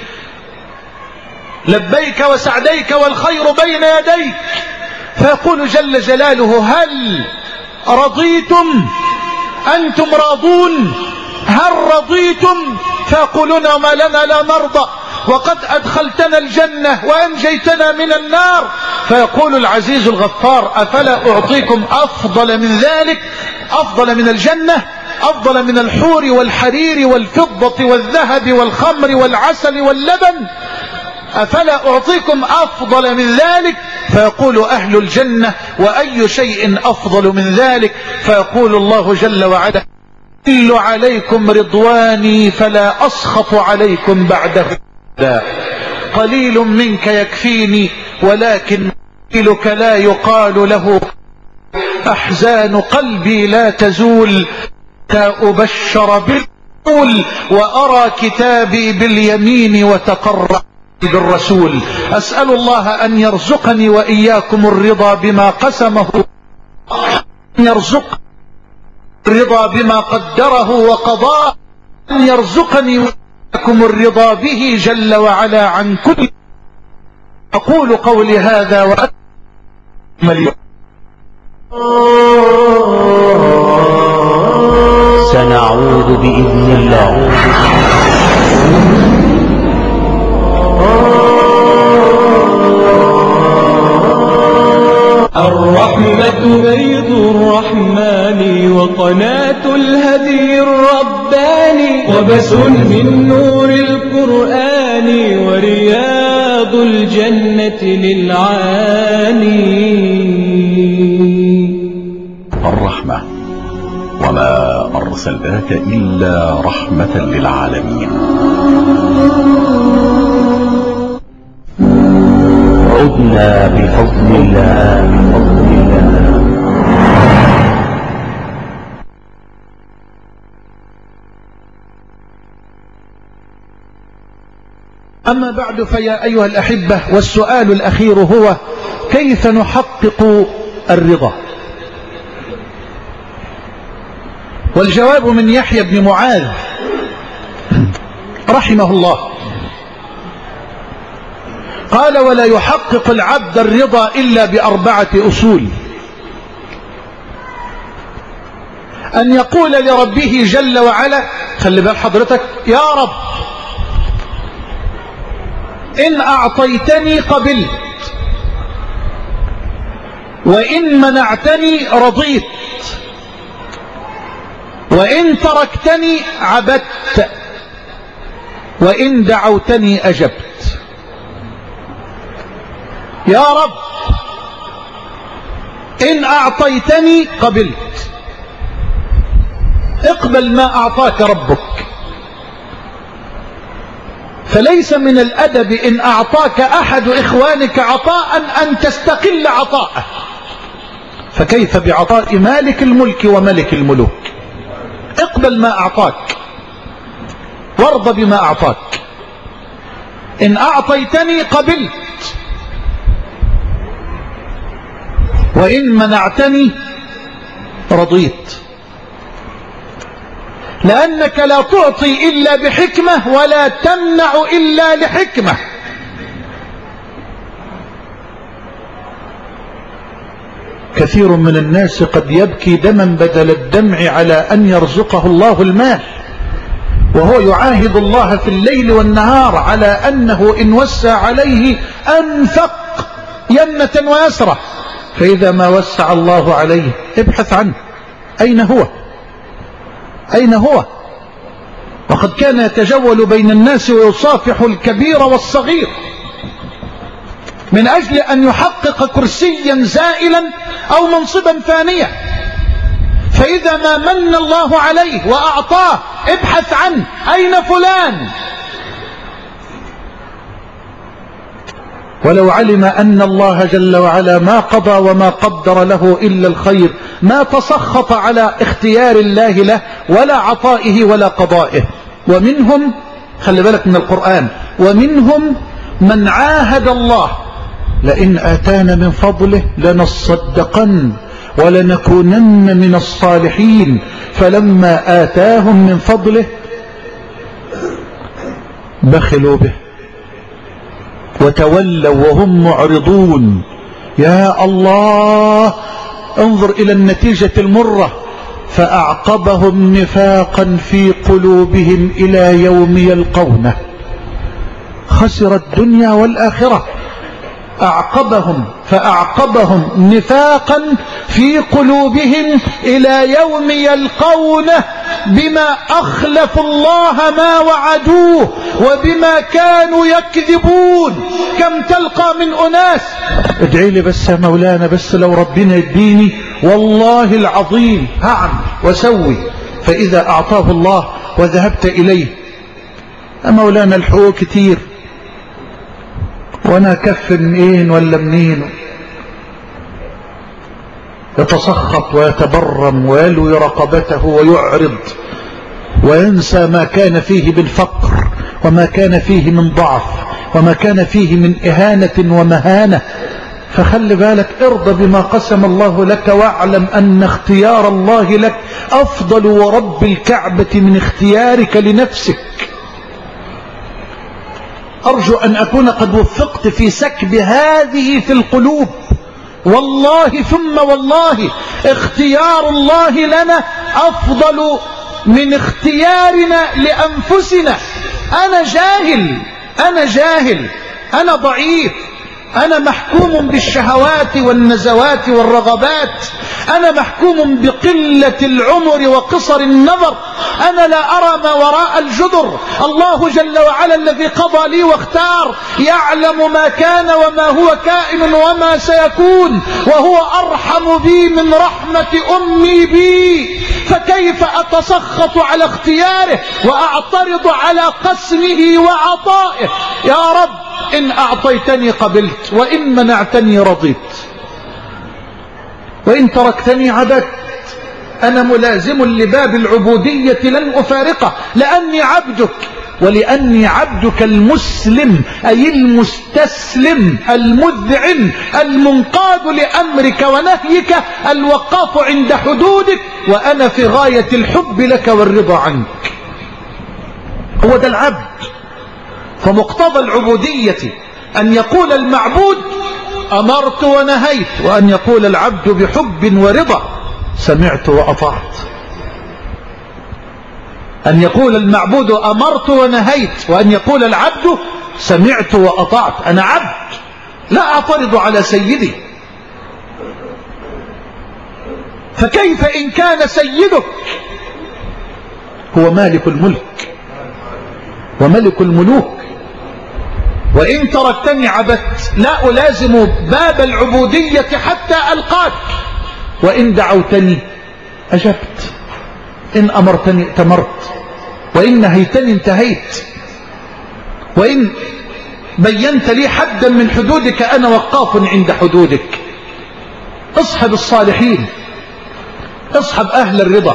لبيك وسعديك والخير بين يديك. فيقول جل جلاله هل رضيتم؟ أنتم راضون؟ هل رضيتم؟ فيقولون ما لنا لا نرضى وقد أدخلتنا الجنة وأنجيتنا من النار. فيقول العزيز الغفار أفلا أعطيكم أفضل من ذلك؟ أفضل من الجنة، أفضل من الحور والحرير والفضة والذهب والخمر والعسل واللبن، أفلا أعطيكم أفضل من ذلك؟ فيقول أهل الجنة وأي شيء أفضل من ذلك؟ فيقول الله جل وعلا إل عليكم رضواني فلا أسخط عليكم بعده لا. قليل منك يكفيني ولكن قليلك لا يقال له. أحزان قلبي لا تزول أبشر بالقول وأرى كتابي باليمين وتقرأ بالرسول. أسأل الله أن يرزقني وإياكم الرضا بما قسمه، أن يرزق الرضا بما قدره وقضاه، أن يرزقني وإياكم الرضا به جل وعلا عن كل. أقول قولي هذا وأكمل. سنعود بإذن الله. الرحمة بيض الرحمن وقناة الهدي الرباني، وبس من نور القرآن ورياض الجنة للعاني. الرحمة، وما أرسلناك إلا رحمة للعالمين. عدنا بفضل الله بفضل الله. أما بعد، فيا أيها الأحبة، والسؤال الأخير هو: كيف نحقق الرضا؟ والجواب من يحيى بن معاذ رحمه الله قال: ولا يحقق العبد الرضا إلا بأربعة أصول. أن يقول لربه جل وعلا، خلي بال حضرتك، يا رب إن أعطيتني قبلت، وإن منعتني رضيت، وإن تركتني عبدت، وإن دعوتني أجبت. يا رب إن أعطيتني قبلت، اقبل ما أعطاك ربك. فليس من الأدب إن أعطاك أحد إخوانك عطاء أن تستقل عطاءه، فكيف بعطاء مالك الملك وملك الملوك؟ اقبل ما أعطاك وارض بما أعطاك. إن أعطيتني قبلت، وإن منعتني رضيت. لأنك لا تعطي إلا بحكمة ولا تمنع إلا لحكمة. كثير من الناس قد يبكي دما بدل الدمع على أن يرزقه الله المال، وهو يعاهد الله في الليل والنهار على أنه إن وسع عليه أنفق يمنة ويسرة، فإذا ما وسع الله عليه ابحث عنه، أين هو؟ أين هو؟ وقد كان يتجول بين الناس ويصافح الكبير والصغير من أجل أن يحقق كرسيا زائلا أو منصبا فانيا، فإذا ما من الله عليه وأعطاه ابحث عنه، أين فلان؟ ولو علم أن الله جل وعلا ما قضى وما قدر له إلا الخير ما تسخط على اختيار الله له ولا عطائه ولا قضائه. ومنهم، خلي بالك من القرآن، ومنهم من عاهد الله لئن آتانا من فضله لنصدقن ولنكونن من الصالحين، فلما آتاهم من فضله بخلوا به وتولوا وهم معرضون. يا الله، انظر إلى النتيجة المرة: فأعقبهم نفاقا في قلوبهم إلى يوم يلقونه. خسر الدنيا والآخرة. أعقبهم فأعقبهم نفاقا في قلوبهم إلى يوم يلقونه بما أخلفوا الله ما وعدوه وبما كانوا يكذبون. كم تلقى من أناس: ادعي لي بس يا مولانا، بس لو ربنا يديني والله العظيم هعمل وسوي. فإذا أعطاه الله وذهبت إليه: مولانا الحقوق كتير وأنا كف منين ولا منين، يتسخط ويتبرم ويلوي رقبته ويعرض وينسى ما كان فيه من فقر وما كان فيه من ضعف وما كان فيه من إهانة ومهانة. فخل بالك، ارضى بما قسم الله لك، واعلم أن اختيار الله لك أفضل ورب الكعبة من اختيارك لنفسك. أرجو أن أكون قد وفقت في سكب هذه في القلوب. والله ثم والله اختيار الله لنا أفضل من اختيارنا لأنفسنا. أنا جاهل، أنا جاهل، أنا ضعيف، أنا محكوم بالشهوات والنزوات والرغبات، أنا محكوم بقلة العمر وقصر النظر، أنا لا أرى ما وراء الجدر. الله جل وعلا الذي قضى لي واختار يعلم ما كان وما هو كائن وما سيكون، وهو أرحم بي من رحمة أمي بي. فكيف أتسخط على اختياره وأعترض على قسمه وعطائه؟ يا رب إن أعطيتني قبلت، وإن منعتني رضيت، وإن تركتني عبدت. أنا ملازم لباب العبودية لن أفارقه، لأني عبدك، ولأني عبدك المسلم أي المستسلم المذعن المنقاد لأمرك ونهيك الوقاف عند حدودك، وأنا في غاية الحب لك والرضا عنك. هو ده العبد. فمقتضى العبودية أن يقول المعبود أمرت ونهيت، وأن يقول العبد بحب ورضا سمعت وأطعت. أن يقول المعبود أمرت ونهيت، وأن يقول العبد سمعت وأطعت. أنا عبد لا أعترض على سيدي. فكيف إن كان سيدك هو مالك الملك وملك الملوك؟ وإن تركتني عبدت، لا ألازم باب العبودية حتى ألقاك. وإن دعوتني أجبت، إن أمرتني ائتمرت، وإن نهيتني انتهيت، وإن بينت لي حدا من حدودك أنا وقاف عند حدودك. اصحب الصالحين، اصحب أهل الرضا.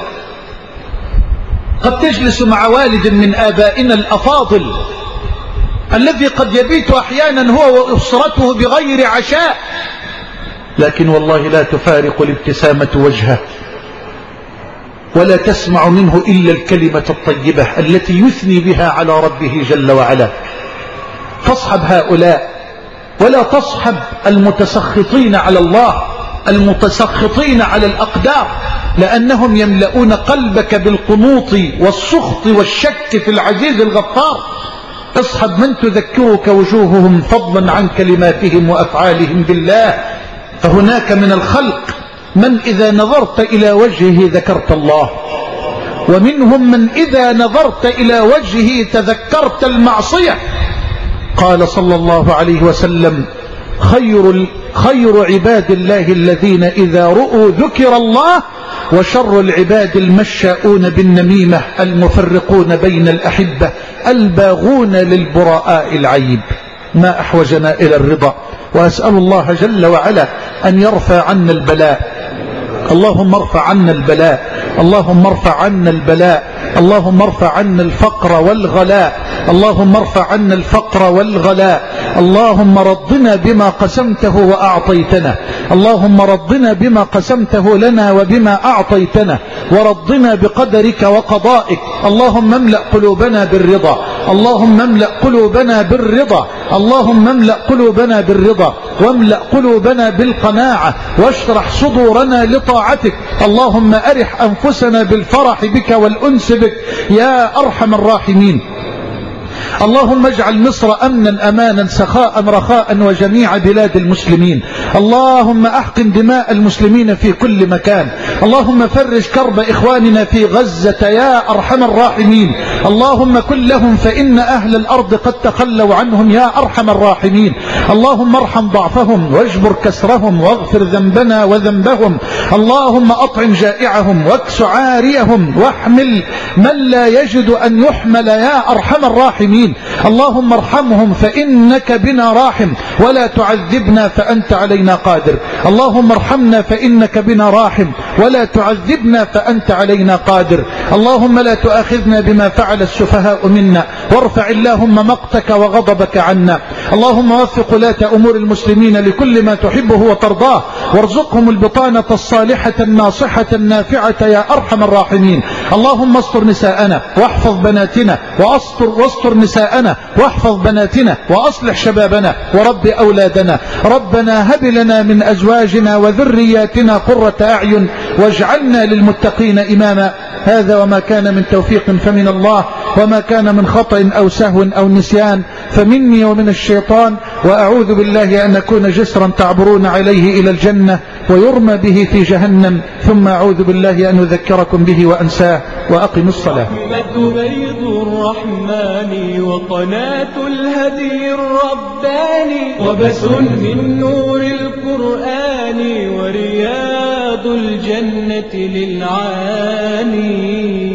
قد تجلس مع والد من آبائنا الأفاضل الذي قد يبيت أحيانا هو وأسرته بغير عشاء، لكن والله لا تفارق الابتسامة وجهه، ولا تسمع منه إلا الكلمة الطيبة التي يثني بها على ربه جل وعلا. فاصحب هؤلاء، ولا تصحب المتسخطين على الله، المتسخطين على الأقدار، لأنهم يملؤون قلبك بالقنوط والسخط والشك في العزيز الغفار. اصحب من تذكرك وجوههم فضلا عن كلماتهم وأفعالهم بالله. فهناك من الخلق من إذا نظرت إلى وجهه ذكرت الله، ومنهم من إذا نظرت إلى وجهه تذكرت المعصية. قال صلى الله عليه وسلم: خير, خير عباد الله الذين إذا رؤوا ذكر الله، وشر العباد المشاؤون بالنميمة المفرقون بين الأحبة الباغون للبراء العيب. ما أحوجنا إلى الرضا، وأسأل الله جل وعلا أن يرفع عنا البلاء. اللهم ارفع عنا البلاء، اللهم ارفع عنا البلاء، اللهم ارفع عنا الفقر والغلاء، اللهم ارفع عنا الفقر والغلاء. اللهم رضنا بما قسمته وأعطيتنا، اللهم رضنا بما قسمته لنا وبما أعطيتنا، ورضنا بقدرك وقضائك. اللهم املأ قلوبنا بالرضا، اللهم املأ قلوبنا بالرضا، اللهم املأ قلوبنا بالرضا، واملأ قلوبنا بالقناعة، واشرح صدورنا لطاعتك. اللهم أرح أنفسنا بالفرح بك والأنس بك يا أرحم الراحمين. اللهم اجعل مصر أمنا أمانا سخاء رخاء وجميع بلاد المسلمين. اللهم أحقن دماء المسلمين في كل مكان. اللهم فرج كرب إخواننا في غزة يا أرحم الراحمين. اللهم كن لهم فإن أهل الأرض قد تخلوا عنهم يا أرحم الراحمين. اللهم ارحم ضعفهم واجبر كسرهم واغفر ذنبنا وذنبهم. اللهم أطعم جائعهم واكس عاريهم واحمل من لا يجد أن يحمل يا أرحم الراحمين. اللهم ارحمهم فإنك بنا راحم ولا تعذبنا فأنت علينا قادر. اللهم ارحمنا فإنك بنا راحم ولا تعذبنا فأنت علينا قادر. اللهم لا تؤاخذنا بما فعل السفهاء منا وارفع اللهم مقتك وغضبك عنا. اللهم وفق ولاة أمور المسلمين لكل ما تحبه وترضاه وارزقهم البطانة الصالحة الناصحة النافعة يا أرحم الراحمين. اللهم استر نساءنا واحفظ بناتنا واستر واستر نساءنا واحفظ بناتنا وأصلح شبابنا ورب أولادنا. ربنا هب لنا من أزواجنا وذرياتنا قرة أعين واجعلنا للمتقين إماما. هذا وما كان من توفيق فمن الله وما كان من خطأ أو سهو أو نسيان فمني ومن الشيطان. وأعوذ بالله أن أكون جسرا تعبرون عليه إلى الجنة ويرمى به في جهنم ثم أعوذ بالله أن أذكركم به وأنساه. وأقم الصلاة. بيض الرحمن وقناة الهدي الرباني وبس من نور القرآن ورياض الجنة للعاني.